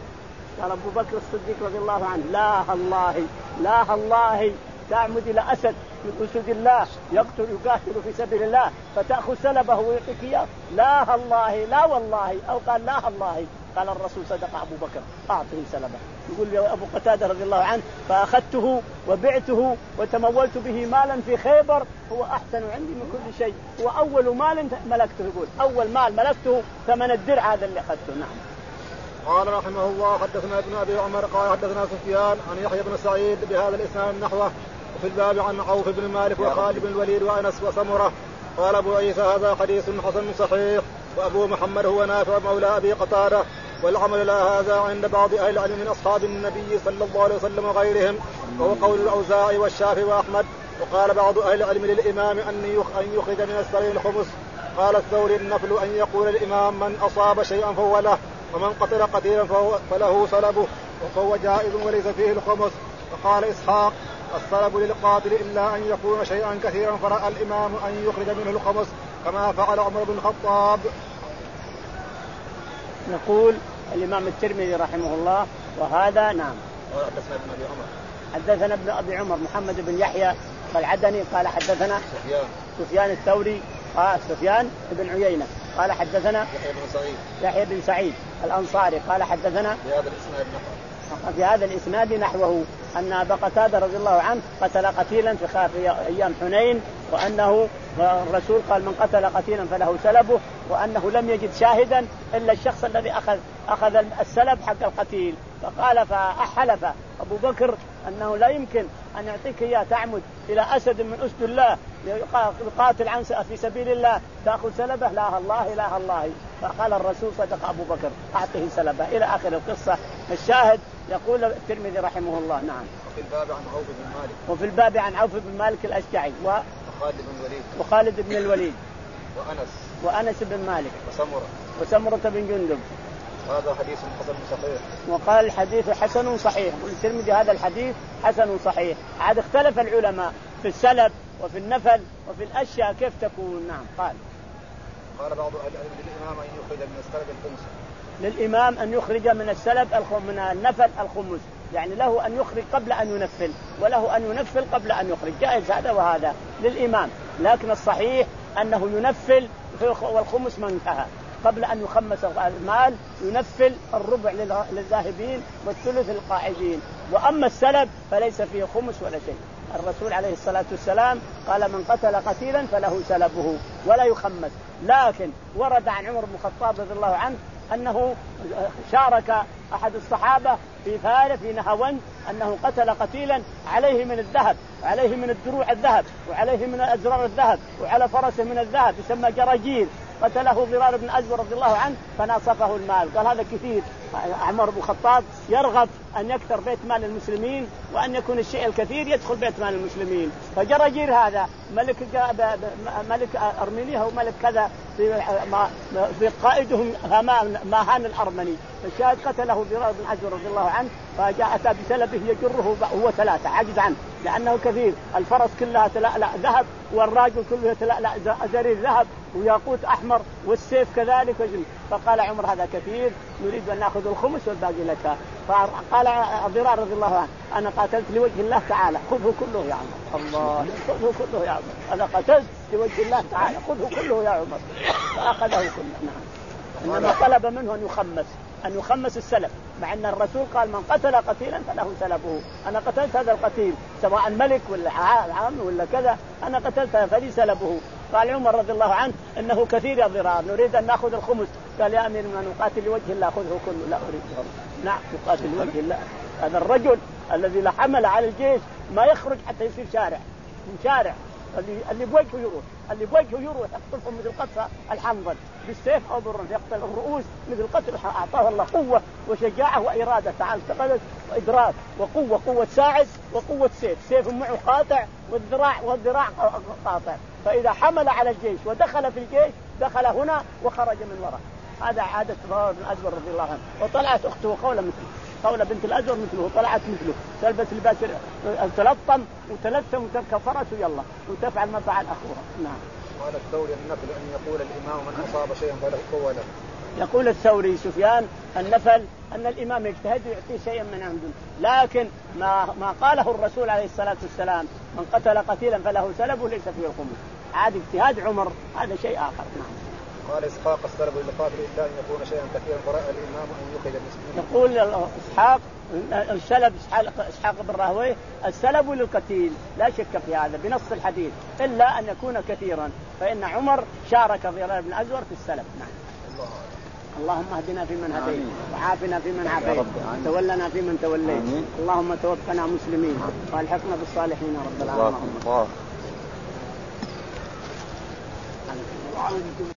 قال أبو بكر الصديق رضي الله عنه لا الله لا الله تعمد إلى أسد من أسد الله يقتل يقاتل في سبيل الله فتأخذ سلبه ويعطيك إياه؟ لا الله لا والله أو قال لا الله. قال الرسول صدق أبو بكر أعطه سلبه. يقول يا أبو قتادة رضي الله عنه فأخذته وبعته وتمولت به مالا في خيبر هو أحسن عندي من كل شيء وأول مال ملكته. يقول أول مال ملكته ثمن الدرع هذا اللي أخذته. نعم. قال رحمه الله حدثنا ابن أبي عمر قال حدثنا سفيان عن يحيى بن سعيد بهذا الإسناد نحوه وفي الباب عن عوف بن مالك وخالد بن الوليد وأنس وسمرة. قال أبو عيسى هذا حديث حسن صحيح. وأبو محمد هو نافع مولى أبي قتادة والعمل إلى هذا عند بعض أهل العلم من أصحاب النبي صلى الله عليه وسلم وغيرهم وهو قول الأوزاعي والشافعي وأحمد. وقال بعض أهل العلم للإمام أن يخرج من السبيل الخمس. قال الثوري النفل أن يقول الإمام من أصاب شيئا فهو له ومن قتل قتيلا فله سلبه فهو جائز وليس فيه الخمس. وقال إسحاق السلب للقاتل إلا أن يكون شيئا كثيرا فرأى الإمام أن يخرج منه الخمس كما فعل عمر بن الخطاب. يقول الإمام الترمذي رحمه الله وهذا نعم. حدثنا ابن أبي عمر حدثنا ابن أبي عمر محمد بن يحيى العدني قال حدثنا سفيان سفيان الثوري آه سفيان بن عيينة قال حدثنا يحيى بن سعيد يحيى بن سعيد الأنصاري قال حدثنا بهذا الإسناد نحوه في هذا الإسناد نحوه أن أبا قتادة رضي الله عنه قتل قتيلا في أيام حنين، وأنه الرسول قال من قتل قتيلا فله سلبه، وأنه لم يجد شاهدا إلا الشخص الذي أخذ أخذ السلب حق القتيل، فقال فأحلف أبو بكر أنه لا يمكن أن يعطيك إياه تعمد إلى أسد من أسد الله يقاتل عن في سبيل الله تأخذ سلبه، لا الله إله الله. فقال الرسول صدق أبو بكر أعطه سلبه إلى آخر القصة. الشاهد يقول الترمذي رحمه الله نعم. وفي الباب عن عوف بن مالك وفي الباب عن عوف بن مالك الأشجعي و... وخالد بن الوليد وخالد بن الوليد وأنس وأنس بن مالك وسمرة وسمرة بن جندب. هذا حديث حسن صحيح. وقال الحديث حسن صحيح، والترمذي هذا الحديث حسن صحيح. عاد اختلف العلماء في السلب وفي النفل وفي الأشياء كيف تكون. نعم قال قال بعض أهل العلم للإمام أن يخرج من السلب الخمس للإمام أن يخرج من السلب من النفل الخمس، يعني له أن يخرج قبل أن ينفل وله أن ينفل قبل أن يخرج، جائز هذا وهذا للإمام، لكن الصحيح أنه ينفل والخمس ما انتهى قبل أن يخمس المال، ينفل الربع للذاهبين والثلث للقاعدين. وأما السلب فليس فيه خمس ولا شيء. الرسول عليه الصلاة والسلام قال من قتل قتيلا فله سلبه ولا يخمس. لكن ورد عن عمر بن الخطاب رضي الله عنه أنه شارك أحد الصحابة في فارس في نهاوند أنه قتل قتيلا عليه من الذهب، عليه من الدروع الذهب، وعليه من الأزرار الذهب، وعلى فرسه من الذهب يسمى جراجير، قتله ضرار بن أزور رضي الله عنه فناصفه المال. قال هذا كثير. عمر بن الخطاب يرغب أن يكثر بيت مال المسلمين وأن يكون الشيء الكثير يدخل بيت مال المسلمين. فجراجير هذا ملك ملك أرمينيا أو ملك كذا في في قائدهم ماهان الأرمني، فالشاهد قتله ضرار بن أزور رضي الله عنه، فجاء أتى بسلبه يجره هو ثلاثة عجز عنه لأنه كثير. الفرس كلها تلألأ ذهب، والراجل كله يتلألأ أزرير ذهب وياقوت أحمر، والسيف كذلك. فقال عمر هذا كثير نريد أن نأخذ الخمس والباقي لك. فقال ضرار رضي الله عنه أنا قاتلت لوجه الله تعالى خذه كله يا عمر. الله خذه كله يا عمر، أنا قتلت لوجه الله تعالى خذه كله يا عمر، فأخذه كله. نعم. إنما طلب منه أن يخمس أن يخمس السلب، مع أن الرسول قال من قتل قتيلا فله سلبه. أنا قتلت هذا القتيل سواء ملك ولا عام ولا كذا، أنا قتلته فلي سلبه. قال عمر رضي الله عنه إنه كثير يا ضرار نريد أن نأخذ الخمس. قال يا أمير من نقاتل لوجه الله خذه كله. لا أريد. نعم نقاتل لوجه الله. هذا الرجل الذي لا حمل على الجيش ما يخرج حتى يصير شارع من شارع، اللي اللي بوجهه يروح اللي بوجهه يروح يقتلهم مثل قتل الحنظل بالسيف أو بالرمح، يقتل الرؤوس مثل قتل. أعطاه الله قوة وشجاعة وإرادة تعال تقدس وإدراك وقوة، قوة ساعد وقوة سيف، سيف معه قاطع والذراع والذراع قاطع. فإذا حمل على الجيش ودخل في الجيش دخل هنا وخرج من وراء. هذا عادة ضرار بن أزور رضي الله عنه. وطلعت أخته قولة مثله، قولة بنت الأزور مثله، طلعت مثله تلبس لباس تلطم وتلثم وتركب فرس ويلا وتفعل ما فعل أخوها. نعم. قال الثوري النفل أن يقول الإمام من أصاب شيئا فله قوة له. يقول الثوري سفيان النفل أن الإمام يجتهد ويعطي شيئا من عنده، لكن ما ما قاله الرسول عليه الصلاة والسلام من قتل قتيلا فله سلبه ليس فيه الخمس. عاد اجتهاد عمر هذا شيء آخر. نعم. قال إسحاق السلب للقاتل إلا أن يكون شيئا كثيرا فرأى الإمام أن يخرج المسلمين. يقول إسحاق السلب إسحاق بن راهويه السلب للقتيل لا شك في هذا بنص الحديث إلا أن يكون كثيرا، فإن عمر شارك ضرار بن أزور في السلب. نعم. الله. اللهم اهدنا فيمن هديت وعافنا فيمن عافيت وتولنا فيمن توليت، اللهم توفنا مسلمين والحقنا بالصالحين رب العالمين.